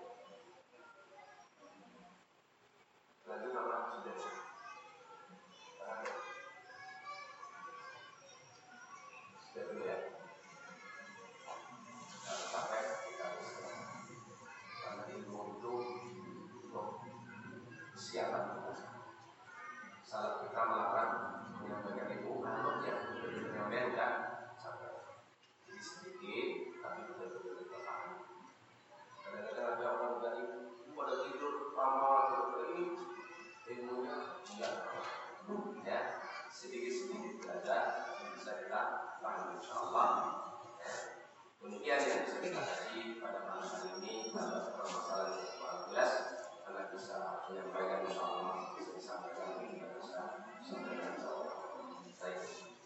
Lanjut apa sudah? Sudah dulu ya. Sampai kita karena ilmu itu untuk kesiapan kita. Salah kita melarang menyampaikan ilmu kalau yang menyampaikan tidak sampai. Jadi sedikit tapi betul-betul kita paham. Kadang-kadang ada orang dari pada tidur lama ini ilmunya enggak. Ya, sedikit-sedikit belajar bisa kita paham insyaallah. Demikian yang bisa kita kaji pada malam hari ini. Kalau permasalahan yang kurang jelas, karena bisa menyampaikan insyaallah bisa disampaikan, kita bisa sampaikan insyaallah. Baik.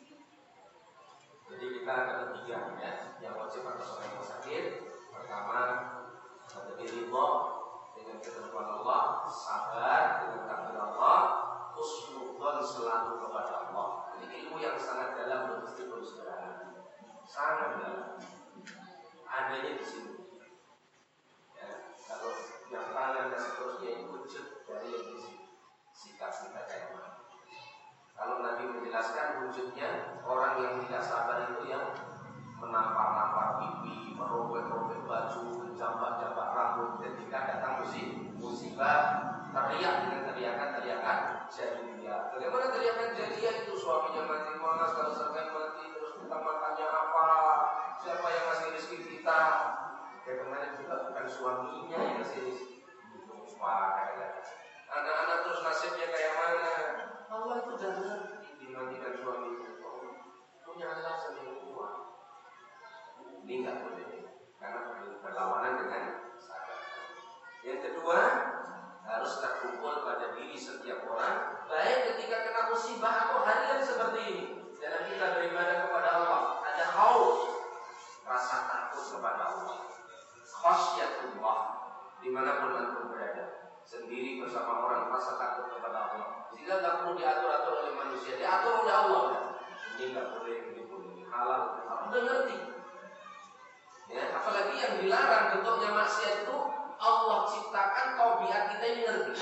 Jadi kita ada tiga ya, yang wajib atas orang yang sakit. Pertama, menjadi ridha dengan ketentuan Allah, sabar dengan takdir Allah, husnudzon selalu kepada Allah. Ini ilmu yang sangat dalam, meskipun sederhana, sangat dalam. Adanya di sini. Ya, kalau yang tangan dan seterusnya itu wujud dari yang di sini. Sikap kita kayak mana? Kalau Nabi menjelaskan wujudnya orang yang tidak sabar itu yang menampar-nampar pipi, merobek-robek baju, menjambak-jambak rambut, ketika datang musibah, teriak dengan teriakan jahiliyah. Bagaimana teriakan jahiliyah itu? Suaminya mati, malas, kalau serkan mati, terus kita makannya apa? Siapa yang ngasih rezeki kita? Kayak kemarin juga bukan suaminya yang ngasih rezeki. Lupa kayak anak-anak terus nasibnya kayak mana? Allah itu sudah ngerti dimatikan suami itu. Punya alasan yang kuat. Ini nggak boleh karena berlawanan dengan sadar. Yang kedua, harus terkumpul pada diri setiap orang, baik ketika kena musibah atau harian seperti ini. Dalam kita beribadah kepada Allah, ada khauf, rasa takut kepada Allah, khasyatullah, dimanapun antum berada, sendiri bersama orang, rasa takut kepada Allah. Sehingga tidak perlu diatur-atur oleh manusia, diatur oleh Allah. Ini nggak boleh, ini boleh, ini halal, udah ngerti. Ya, apalagi yang dilarang bentuknya maksiat itu Allah ciptakan tabiat kita ini ngerti.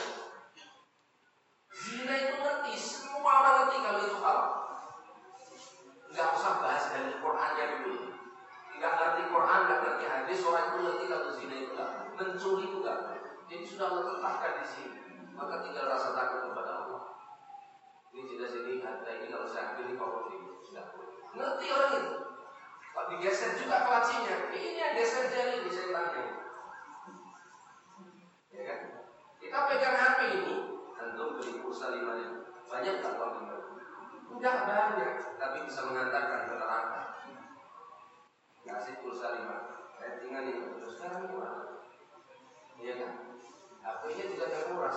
Zina itu ngerti, semua orang ngerti kalau itu halal. Nggak usah bahas dari Qurannya dulu. Nggak ngerti Quran, nggak ngerti hadis, orang itu ngerti kalau zina itu halal. Mencuri itu nggak. Jadi sudah Allah letakkan di sini. Maka tinggal rasa takut kepada Allah. Ini jelas ini harta ini kalau saya ambil ini korupsi sudah boleh. Ngerti orang itu. Tapi digeser juga pelacinya. Ini yang geser jari di setannya. Ya kan? Kita pegang HP ini, antum beli pulsa 5.000. Banyak tak uang 5.000? Enggak banyak, tapi bisa mengantarkan ke neraka. Kasih pulsa 5, settingan ini terus sekarang gimana? Iya kan? HP-nya juga yang murah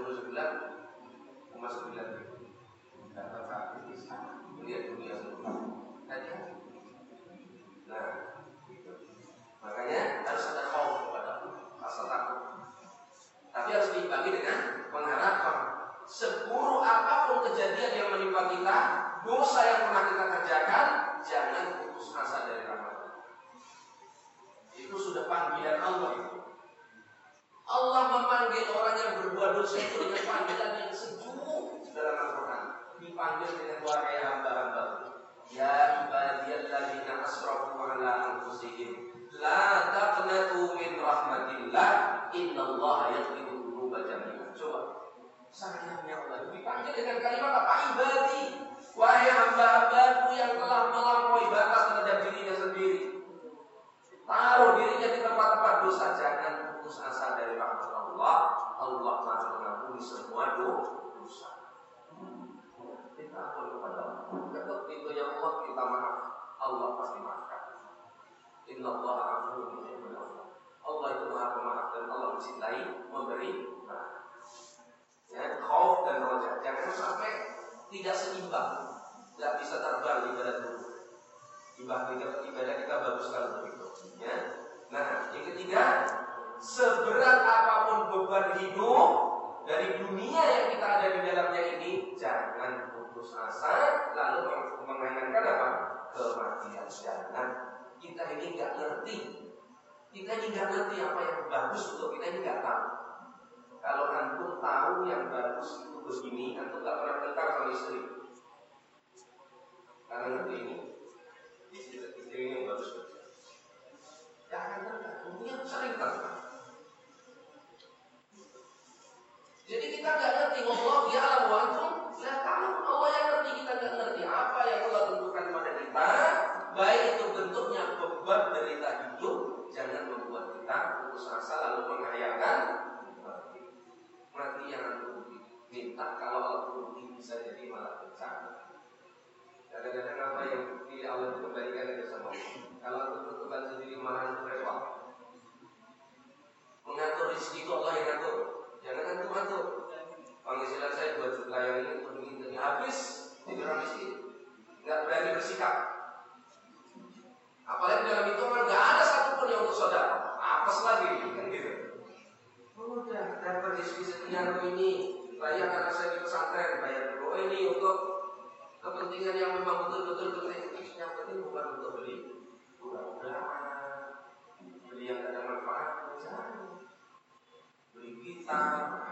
99,9. Dapat HP bisa melihat dunia seluruh. Hati-hati. Nah, gitu. Makanya harus ada khauf kepada Allah, rasa takut. Tapi harus diimbangi dengan pengharapan. Seburuk apapun kejadian yang menimpa kita, dosa yang pernah kita kerjakan, jangan putus asa dari rahmat. Itu sudah panggilan Allah itu. Allah memanggil orang yang berbuat dosa itu dengan panggilan yang sejuk dalam Al-Quran. Dipanggil dengan wahai hamba-hamba. Ya ibadiyalladzina asrafu ala anfusihim la taqnatu min rahmatillah innallaha yaghfiru dzunuba jami'an. Coba. Sayangnya Allah dipanggil dengan kalimat apa? Ibadi. Wahai hamba-hambaku yang telah melampaui batas terhadap dirinya sendiri. Taruh dirinya di tempat-tempat dosa, jangan putus asa dari rahmat Allah. Allah Maha mengampuni semua dosa. Kita ampun kepada Allah. Ketuk pintunya Allah, kita maaf. Allah pasti maafkan. Innallaha afuwwun yuhibbul afwa. Allah itu Maha Pemaaf dan Allah mencintai memberi maaf. Ya, khauf dan roja. Jangan sampai tidak seimbang. Tidak bisa terbang ibadah dulu. Ibadah kita bagus kalau begitu. Ya. Nah, yang ketiga, seberat apapun beban hidup dari dunia yang kita ada di dalamnya ini, jangan putus asa lalu mengangankan apa? Kematian. Jangan. Kita ini nggak ngerti. Kita ini nggak ngerti apa yang bagus untuk kita ini nggak tahu. Kalau antum tahu yang bagus itu begini, antum nggak pernah nikah sama istri. Karena ngerti ini, istri ini yang bagus. Jangan terkait, dunia sering terkait. Jadi kita nggak ngerti, Allah ya'lamu wa antum la ta'lamun. Allah yang ngerti, kita nggak ngerti apa yang Allah tentukan pada kita. Baik itu bentuknya beban derita hidup, jangan membuat kita putus asa lalu menghayalkan mati yang antum minta. Kalau Allah turuti bisa jadi malah bencana. Kadang-kadang apa yang di Allah dikembalikan ke sama Allah. Kalau antum tentukan sendiri malah antum repot. Mengatur rezeki itu Allah yang ngatur. Jangan antum atur. Penghasilan saya 2 juta yang ini untuk begini habis jadi orang miskin. Nggak berani bersikap. Apalagi dalam hitungan nggak ada satupun yang untuk saudara. Apes lagi kan gitu. Udah dapat rezeki sekian ini, bayar anak saya di pesantren, bayar dulu ini untuk kepentingan yang memang betul-betul penting. Yang penting bukan untuk beli mudah-mudahan, beli yang tidak ada manfaat, jangan beli kita,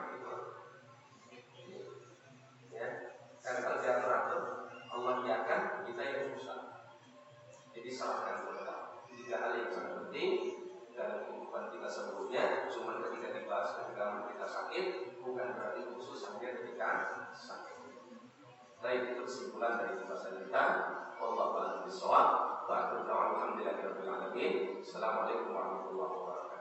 ya. Karena kalau diatur-atur, Allah biarkan kita yang susah. Jadi salahkan kepada 3 hal yang sangat penting dalam kehidupan kita sebelumnya. Cuma ketika dibahas ketika kita sakit, bukan berarti khusus hanya ketika sakit. Baik, itu kesimpulan dari pembahasan kita. Wallahu a'lam bishawab. Wa akhiru da'wana alhamdulillahirabbil alamin. Assalamualaikum warahmatullahi wabarakatuh.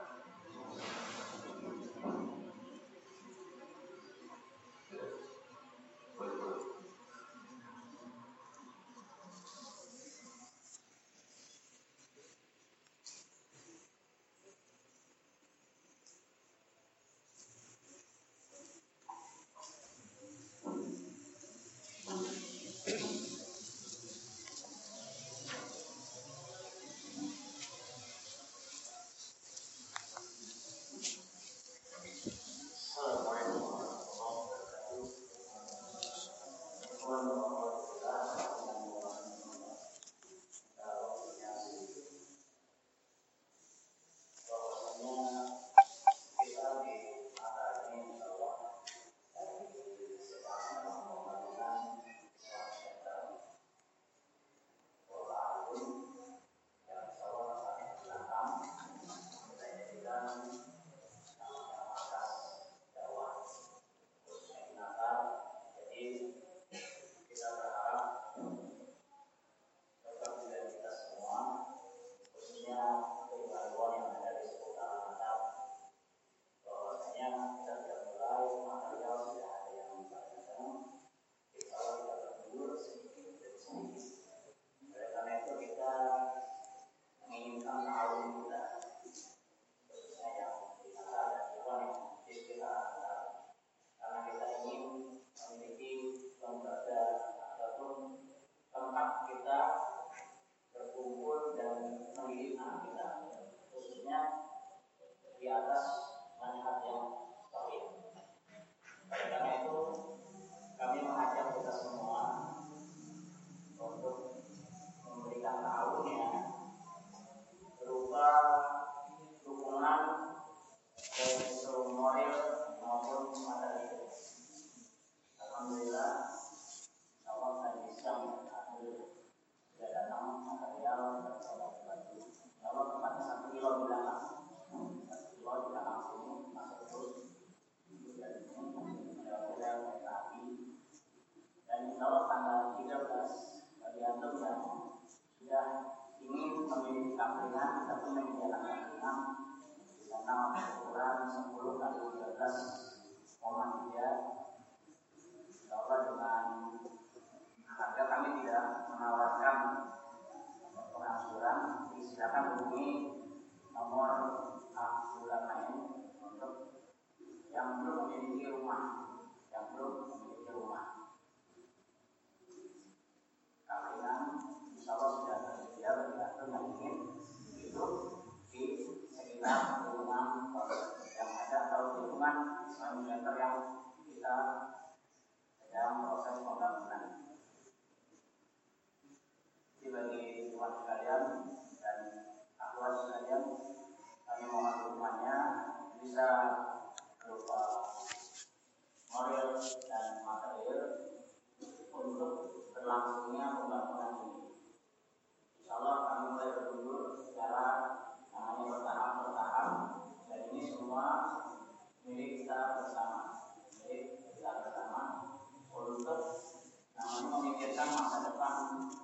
tempat kita berkumpul dan mendidik anak kita, khususnya di atas manhaj yang sahih. Oleh karena itu, kami mengajak kita semua untuk memberikan ta'awunnya berupa dukungan baik itu moral maupun materi. Alhamdulillah, Allah dan Islam sudah datang material dan sholat baju. Allah tempatnya 1 kilo di belakang, 1 kilo di belakang sini masuk terus dan ini model kereta api. Dan insya Allah tanggal 13 bagi antum yang sudah ingin memiliki kamplingan ataupun menjalankan kamplingan di sana ukuran 10 kali 13,3. Insya Allah dengan harga kami tidak menawarkan pengangsuran, silakan hubungi nomor Abdul Lain untuk yang belum memiliki rumah, Kamplingan insya Allah sudah tersedia bagi antum yang ingin hidup di sekitar lingkungan yang ada atau lingkungan Islamic Center yang kita sedang proses pembangunan. Jadi bagi teman sekalian dan akhwat sekalian, kami mohon dukungannya bisa berupa moral dan material untuk berlangsungnya pembangunan ini. Insya Allah kami mulai berkunjung secara namanya bertahap dan ini semua milik kita bersama.